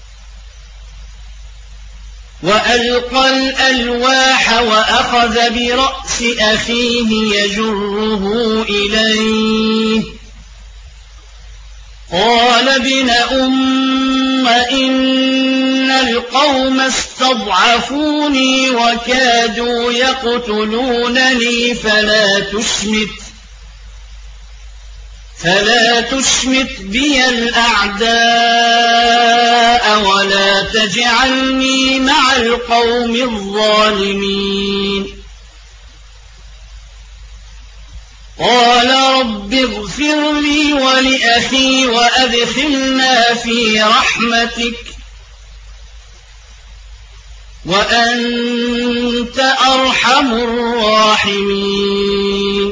وألقى الألواح وأخذ برأس أخيه يجره إليه قال ابن أم إن القوم استضعفوني وكادوا يقتلونني فلا تشمت بي الأعداء ولا تجعلني مع القوم الظالمين قال رب اغفر لي ولأخي وأدخلنا في رحمتك وأنت أرحم الراحمين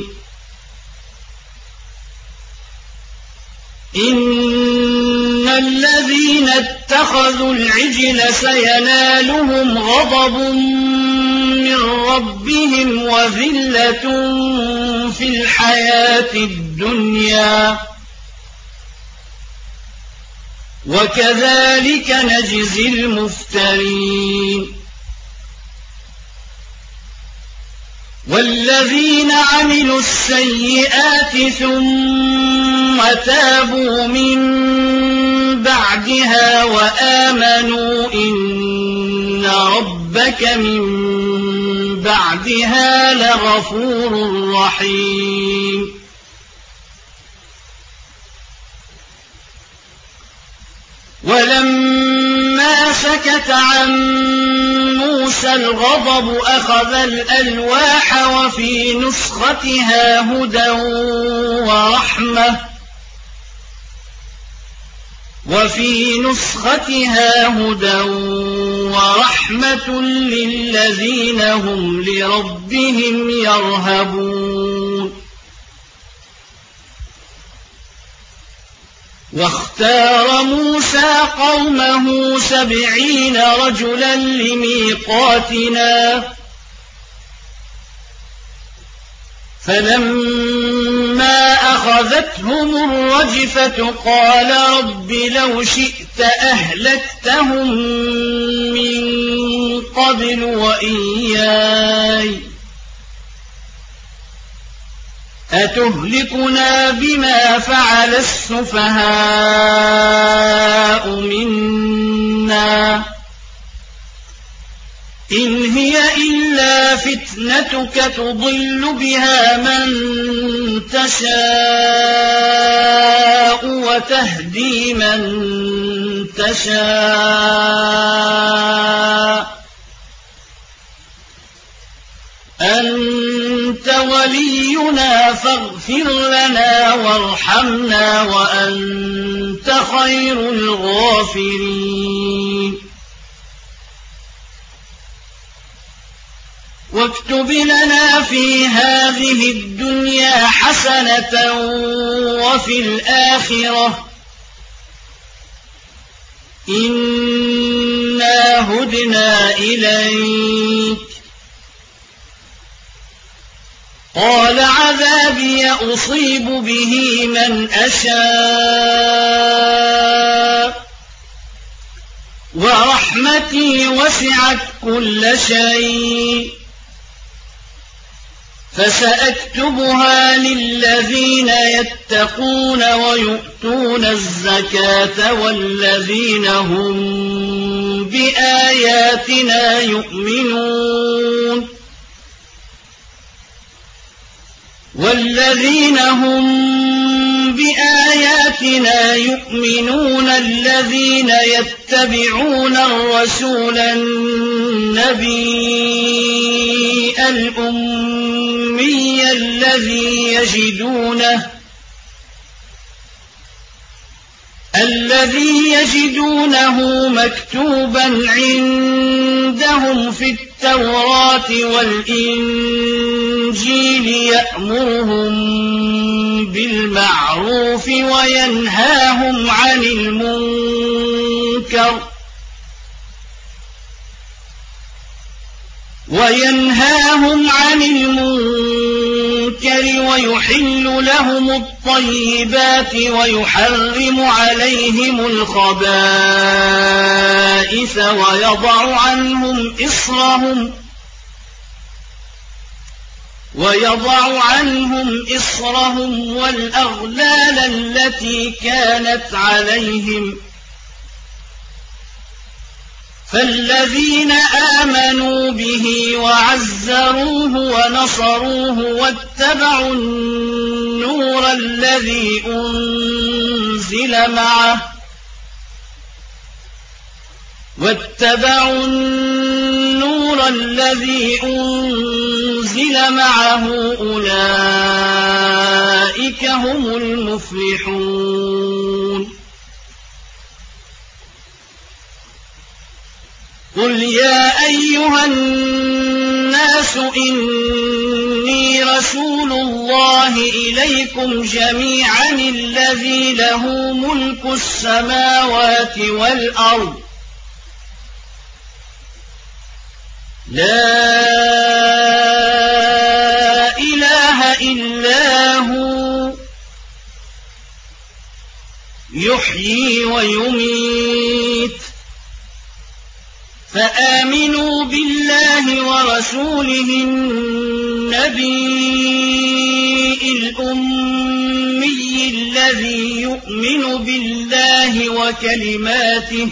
إن الذين اتخذوا العجل سينالهم غضب من ربهم وذلة في الحياة الدنيا وكذلك نجزي المفترين والذين عملوا السيئات ثم تابوا من بعدها وآمنوا إن ربك من بعدها لغفور رحيم ولما سكت عن موسى الغضب أخذ الألواح وفي نسختها وفي نسختها هدى ورحمة للذين هم لربهم يرهبون واختار موسى قومه 70 رجلا لميقاتنا فلما أخذتهم الرجفة قال رب لو شئت أهلكتهم من قبل وإياي أتهلكنا بما فعل السفهاء منا إن هي إلا فتنتك تضل بها من تشاء وتهدي من تشاء أنت ولينا فاغفر لنا وارحمنا وأنت خير الغافرين واكتب لنا في هذه الدنيا حسنة وفي الآخرة إنا هدنا إليك قال عذابي أصيب به من أشاء ورحمتي وسعت كل شيء فسأكتبها للذين يتقون ويؤتون الزكاة والذين هم بآياتنا يؤمنون والذين هم بآياتنا يؤمنون الذين يتبعون الرسول النبي الأمي الذي يجدونه مكتوبا عندهم في التوراة والإنجيل يأمرهم بالمعروف وينهاهم عن المنكر ويحل لهم الطيبات ويحرم عليهم الخبائث ويضع عنهم إصرهم والأغلال التي كانت عليهم فالذين آمنوا به وعزروه ونصروه واتبعوا النور الذي أنزل معه أولئك هم المفلحون قل يا أيها الناس إني رسول الله إليكم جميعا الذي له ملك السماوات والأرض لا إله إلا هو يحيي ويميت فآمنوا بالله ورسوله النبي الأمي الذي يؤمن بالله وكلماته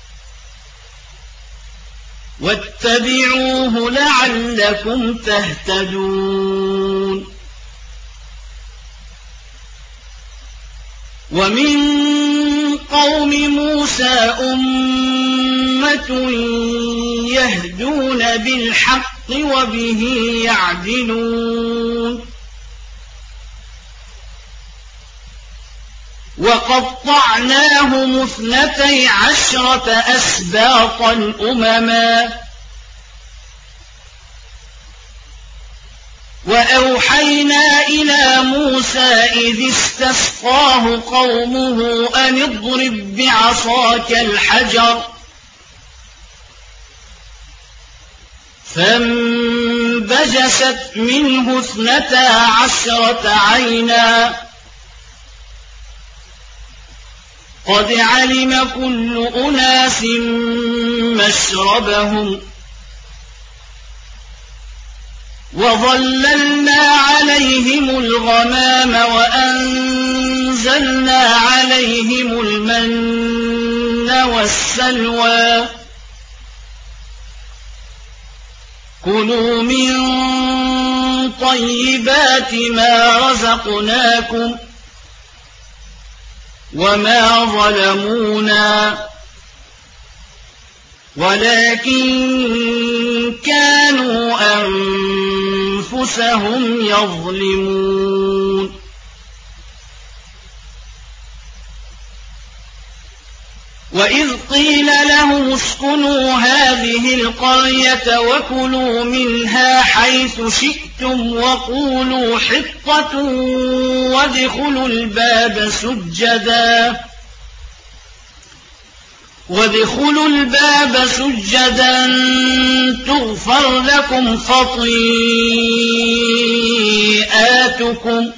واتبعوه لعلكم تهتدون ومن قوم موسى أمة يهدون بالحق وبه يعدلون وقطعناهم 12 أسباطا أمما وأوحينا إلى موسى إذ استسقاه قومه أن اضرب بعصاك الحجر فانبجست منه 12 عينا قد علم كل أناس مشربهم وظللنا عليهم الغمام وأنزلنا عليهم المن والسلوى كلوا من طيبات ما رزقناكم وما ظلمونا ولكن كانوا أنفسهم يظلمون وإذ قيل لهم اسكنوا هذه القرية وكلوا منها حيث شئتم وقولوا حطة وادخلوا الباب سجدا تغفر لكم خطيئاتكم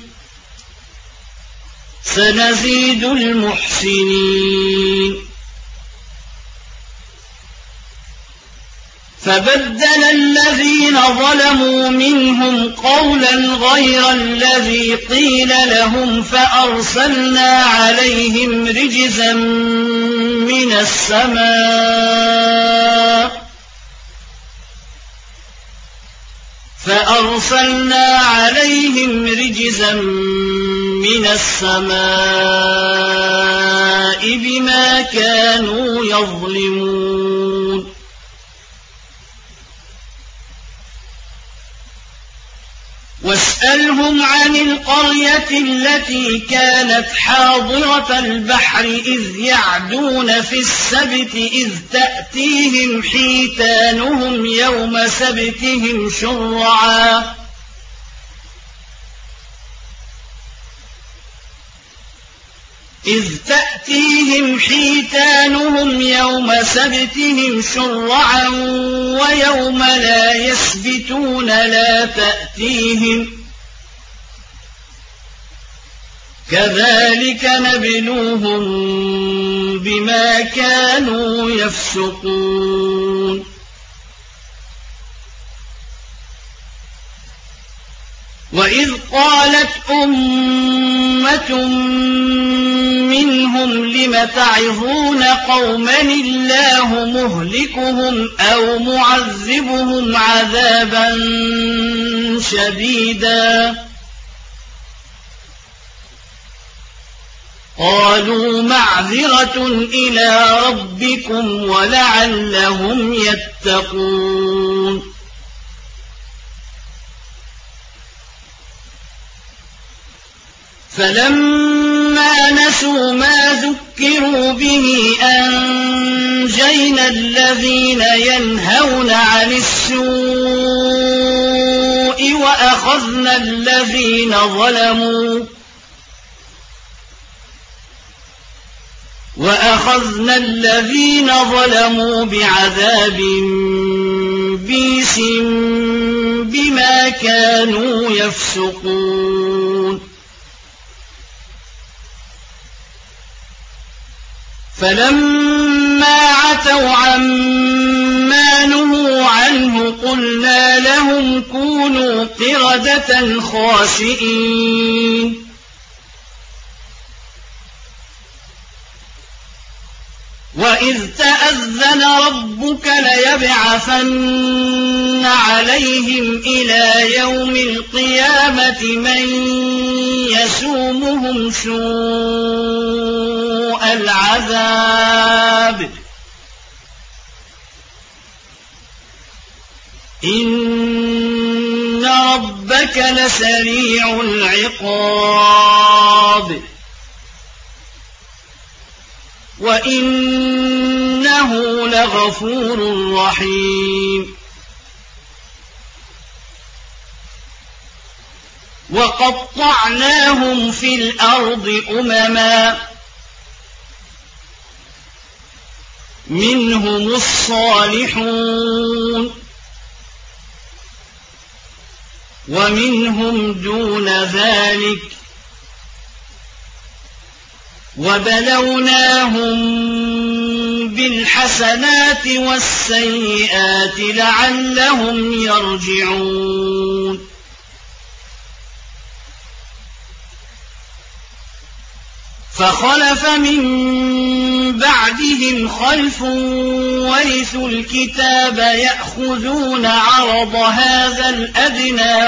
سنزيد المحسنين فبدل الذين ظلموا منهم قولا غير الذي قيل لهم فأرسلنا عليهم رجزا من السماء بما كانوا يظلمون واسألهم عن القرية التي كانت حاضرة البحر إذ يعدون في السبت إذ تأتيهم حيتانهم يوم سبتهم شرعا ويوم لا يسبتون لا تأتيهم كذلك نبلوهم بما كانوا يفسقون وإذ قالت أمة منهم لم تعظون قوما الله مهلكهم أو معذبهم عذابا شديدا قالوا معذرة إلى ربكم ولعلهم يتقون فلما نسوا ما ذكروا به أنجينا الذين ينهون عن السوء وأخذنا الذين ظلموا بعذاب بئيس بما كانوا يفسقون فلما عتوا عما نهوا عنه قلنا لهم كونوا قردة خاسئين وإذ تأذن ربك ليبعثن عليهم إلى يوم القيامة من يسومهم سوء العذاب إن ربك لسريع العقاب وإنه لغفور رحيم وقطعناهم في الأرض أمما منهم الصالحون ومنهم دون ذلك وبلوناهم بالحسنات والسيئات لعلهم يرجعون فخلف من بعدهم خلف ورثوا الكتاب يأخذون عرض هذا الأدنى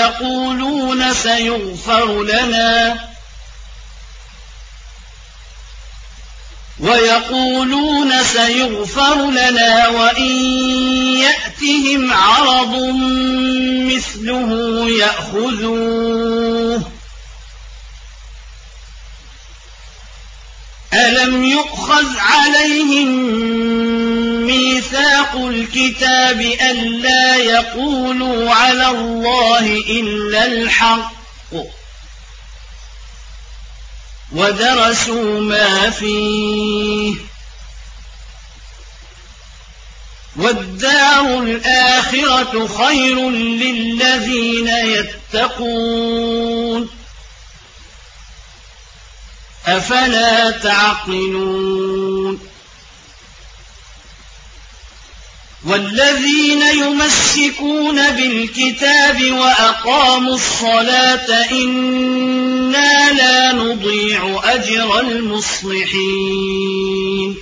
ويقولون سيغفر لنا وإن يأتهم عرض مثله يأخذوه ألم يؤخذ عليهم ميثاق الكتاب ألا يقولوا على الله إلا الحق ودرسوا ما فيه والدار الآخرة خير للذين يتقون أفلا تعقلون والذين يمسكون بالكتاب وأقاموا الصلاة إنا لا نضيع أجر المصلحين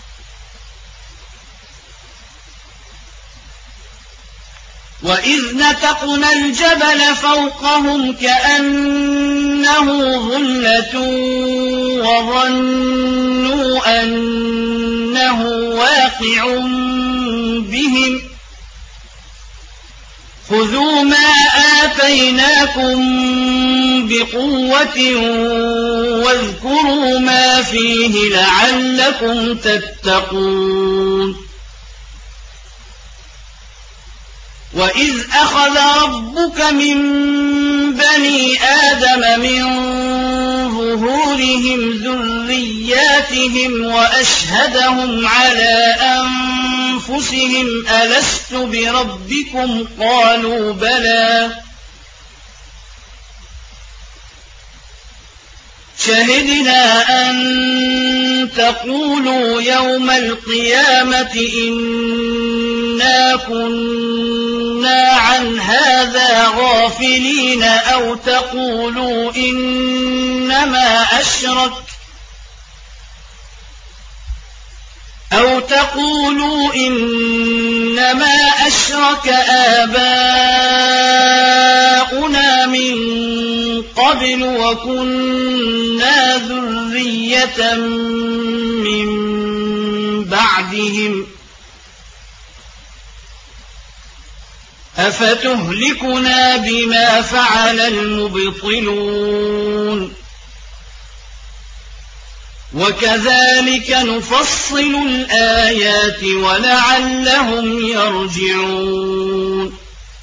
وإذ نتقنا الجبل فوقهم كأنه ظلة وظنوا أنه واقع بهم خذوا ما آتيناكم بقوة واذكروا ما فيه لعلكم تتقون وإذ أخذ ربك من بني آدم من ظهورهم ذرياتهم وأشهدهم على أنفسهم ألست بربكم قالوا بلى شهدنا أن تقولوا يوم القيامة إنا كنا عن هذا غافلين أو تقولوا إنما أشرك آباؤنا من قبل وكنا ذرية من بعدهم أفتهلكنا بما فعل المبطلون وكذلك نفصل الآيات ولعلهم يرجعون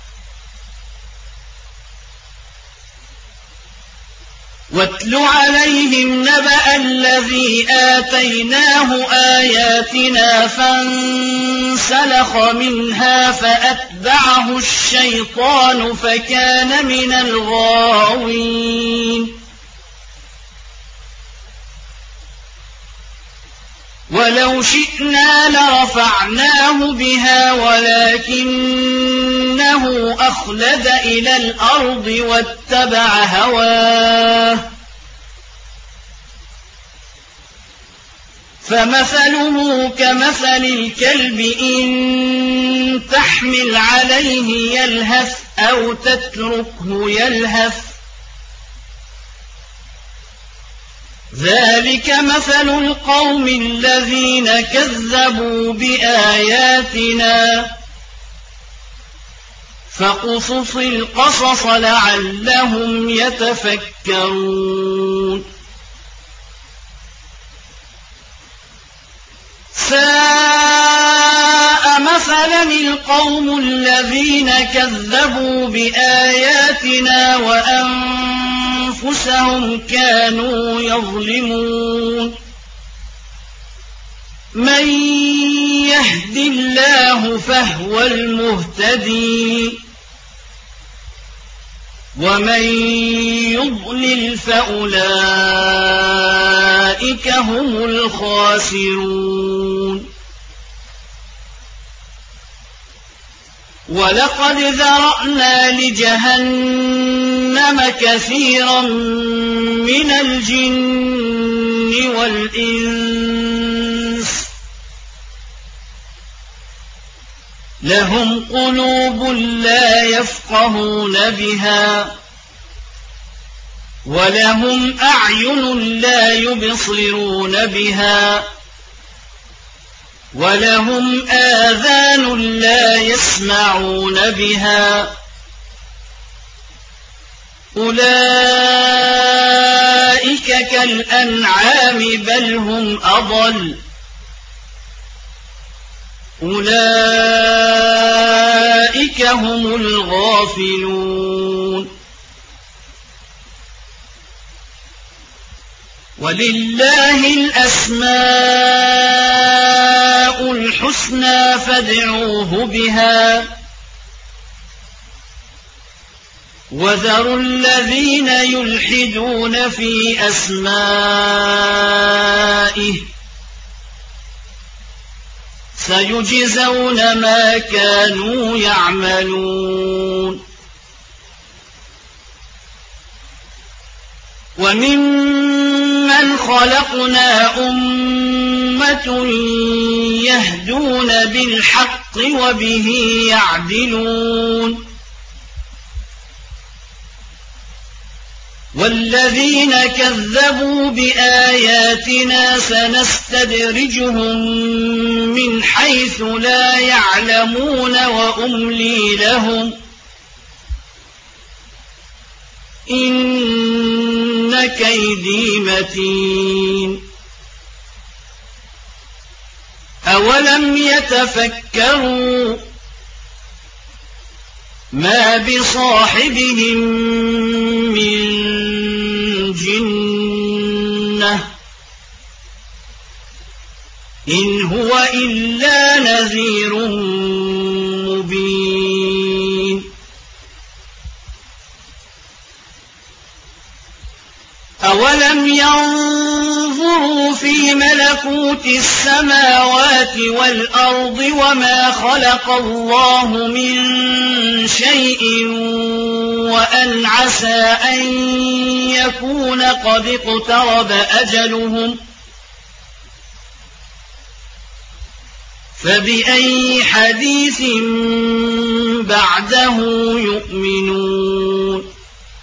واتل عليهم نبأ الذي آتيناه آياتنا فانسلخ منها فأتبعه الشيطان فكان من الغاوين ولو شئنا لرفعناه بها ولكنه أخلد إلى الأرض واتبع هواه فمثله كمثل الكلب إن تحمل عليه يلهث أو تتركه يلهث ذلك مثل القوم الذين كذبوا بآياتنا فاقصص القصص لعلهم يتفكرون ساء مثلا القوم الذين كذبوا بآياتنا وأنفسهم كانوا يظلمون من يهد الله فهو المهتدي ومن يضلل فأولئك هم الخاسرون ولقد ذرأنا لجهنم كثيرا من الجن والإنس لهم قلوب لا يفقهون بها ولهم أعين لا يبصرون بها ولهم آذان لا يسمعون بها أولئك كالأنعام بل هم أضل أولئك هم الغافلون ولله الأسماء الحسنى فادعوه بها وذروا الذين يلحدون في أسمائه سيجزون ما كانوا يعملون وممن خلقنا أمة يهدون بالحق وبه يعدلون والذين كذبوا بآياتنا سنستدرجهم من حيث لا يعلمون وأملي لهم إن كيدي متين أولم يتفكروا ما بصاحبهم من جنة إن هو إلا نذير مبين أولم ينظروا في ملكوت السماوات والأرض وما خلق الله من شيء وأن عسى أن يكون قد اقترب أجلهم فبأي حديث بعده يؤمنون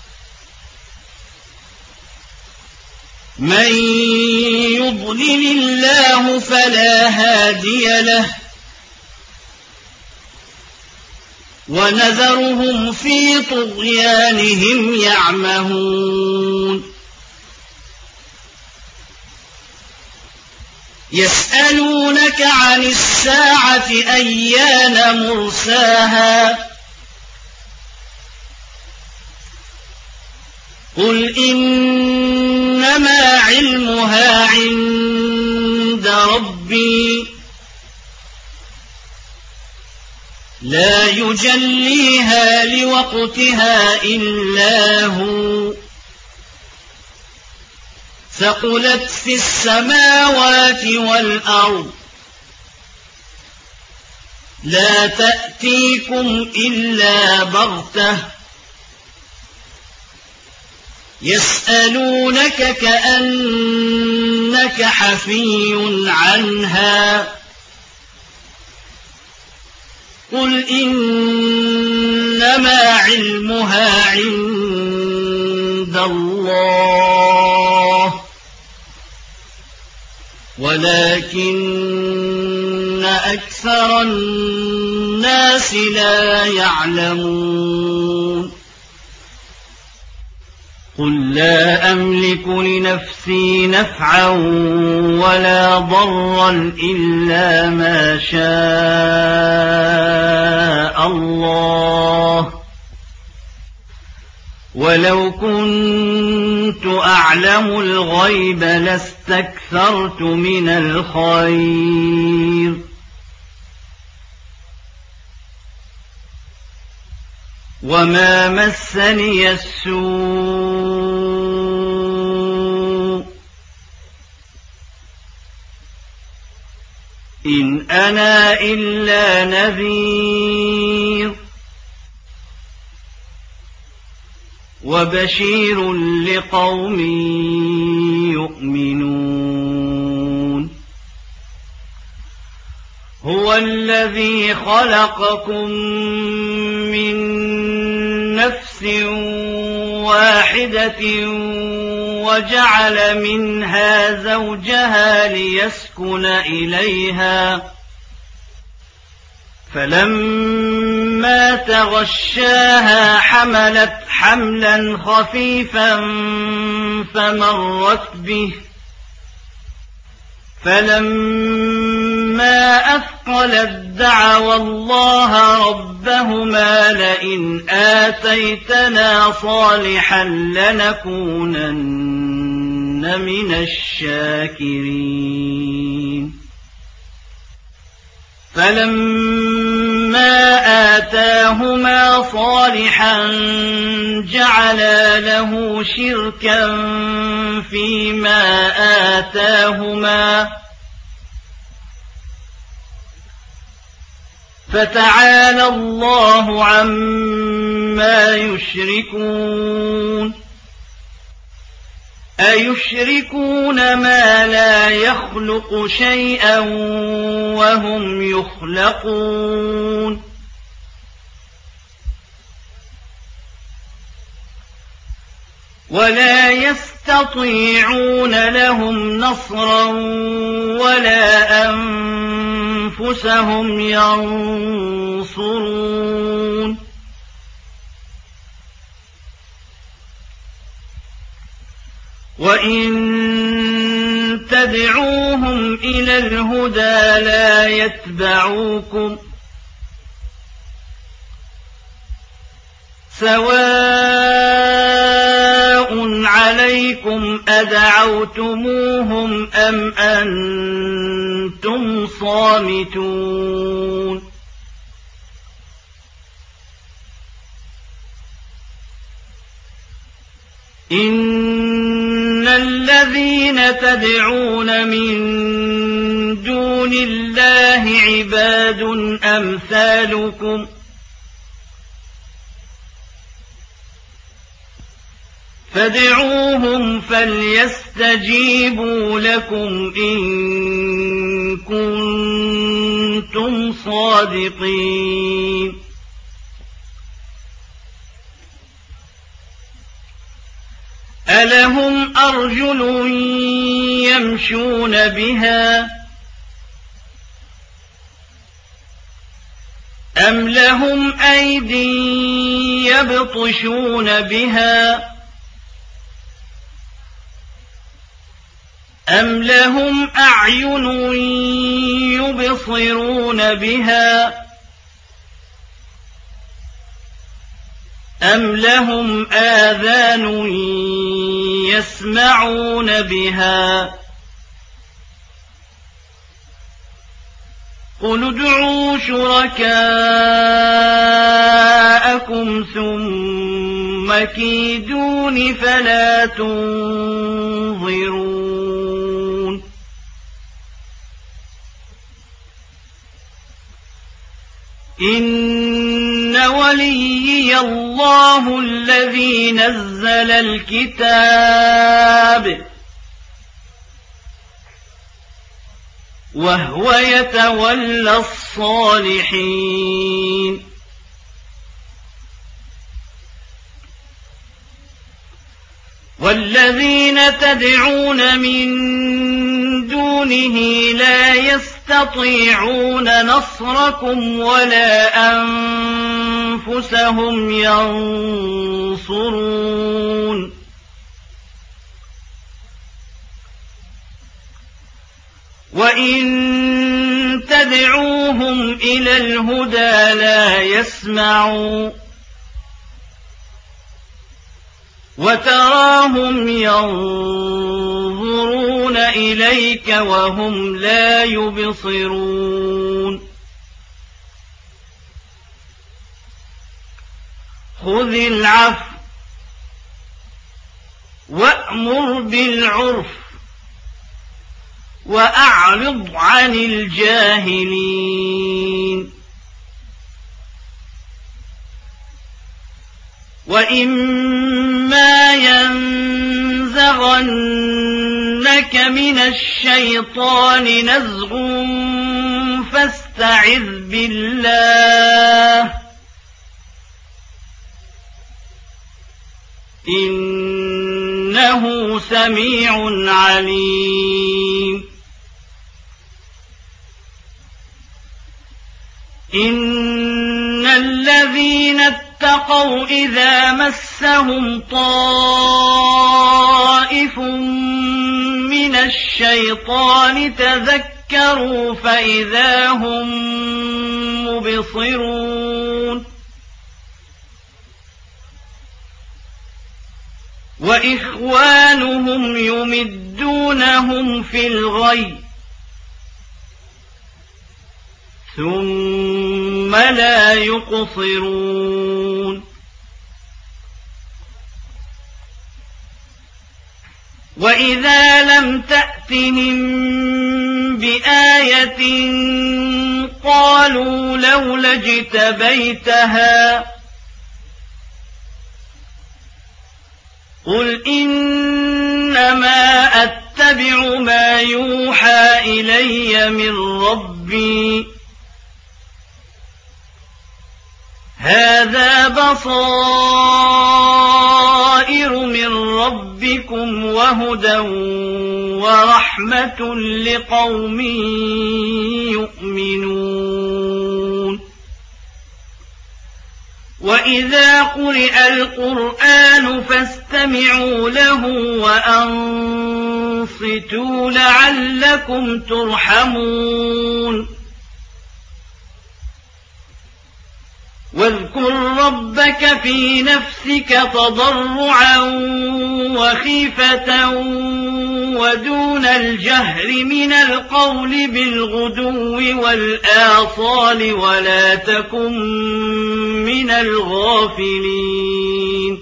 من يضلل الله فلا هادي له ونذرهم في طغيانهم يعمهون يسألونك عن الساعة أيان مرساها قل إنما علمها عند ربي لا يجليها لوقتها إلا هو ثقلت في السماوات والأرض لا تأتيكم إلا بغتة يسألونك كأنك حفي عنها قل إنما علمها عند الله ولكن أكثر الناس لا يعلمون قل لا أملك لنفسي نفعا ولا ضرا إلا ما شاء الله ولو كنت أعلم الغيب لاستكثرت من الخير وما مسني السوء إن أنا إلا نذير وبشير لقوم يؤمنون هو الذي خلقكم من نفس واحدة وجعل منها زوجها ليسكن إليها فلما تغشاها حملت حملا خفيفا فمرت به فلما أثقلت دعوا الله ربهما لئن آتيتنا صالحا لنكونن من الشاكرين فلما آتاهما صالحا جعلا له شركا فيما آتاهما فتعالى الله عما يشركون أيشركون ما لا يخلق شيئا وهم يخلقون ولا يستطيعون لهم نصرا ولا أنفسهم ينصرون وإن تدعوهم إلى الهدى لا يتبعوكم سواء عليكم أدعوتموهم أم أنتم صامتون إن الذين تدعون من دون الله عباد أمثالكم فادعوهم فليستجيبوا لكم إن كنتم صادقين ألهم أرجل يمشون بها أم لهم أيد يبطشون بها أم لهم أعين يبصرون بها أم لهم آذان يسمعون بها قل ادعوا شركاءكم ثم كيدون فلا تنظرون إن وليي الله الذي نزل الكتاب وهو يتولى الصالحين والذين تدعون من دونه لا يستطيعون نصركم ولا أنفسهم ينصرون وإن تدعوهم إلى الهدى لا يسمعوا وتراهم ينظرون إليك وهم لا يبصرون خذ العفو وأمر بالعرف وأعرض عن الجاهلين وإما ينزغنك من الشيطان نزغ فاستعذ بالله إنه سميع عليم إن الذين اتقوا إذا مسهم طائف من الشيطان تذكروا فإذا هم مبصرون وإخوانهم يمدونهم في الغي ثم لا يقصرون وإذا لم تأتهم بآية قالوا لولا اجتبيتها قل إنما أتبع ما يوحى إلي من ربي هذا بصائر من ربكم وهدى ورحمة لقوم يؤمنون وإذا قرئ القرآن فاستمعوا له وأنصتوا لعلكم ترحمون واذكر ربك في نفسك تضرعا وخيفة ودون الجهر من القول بالغدو والآصال ولا تكن من الغافلين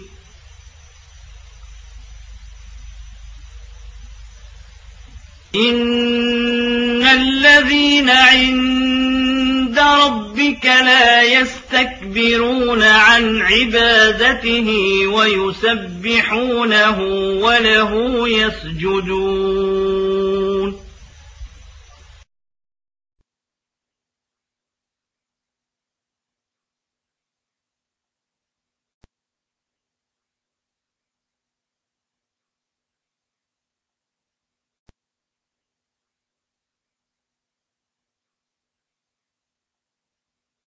إن الذين عند ربك لا يستكبرون عن عبادته ويسبحونه وله يسجدون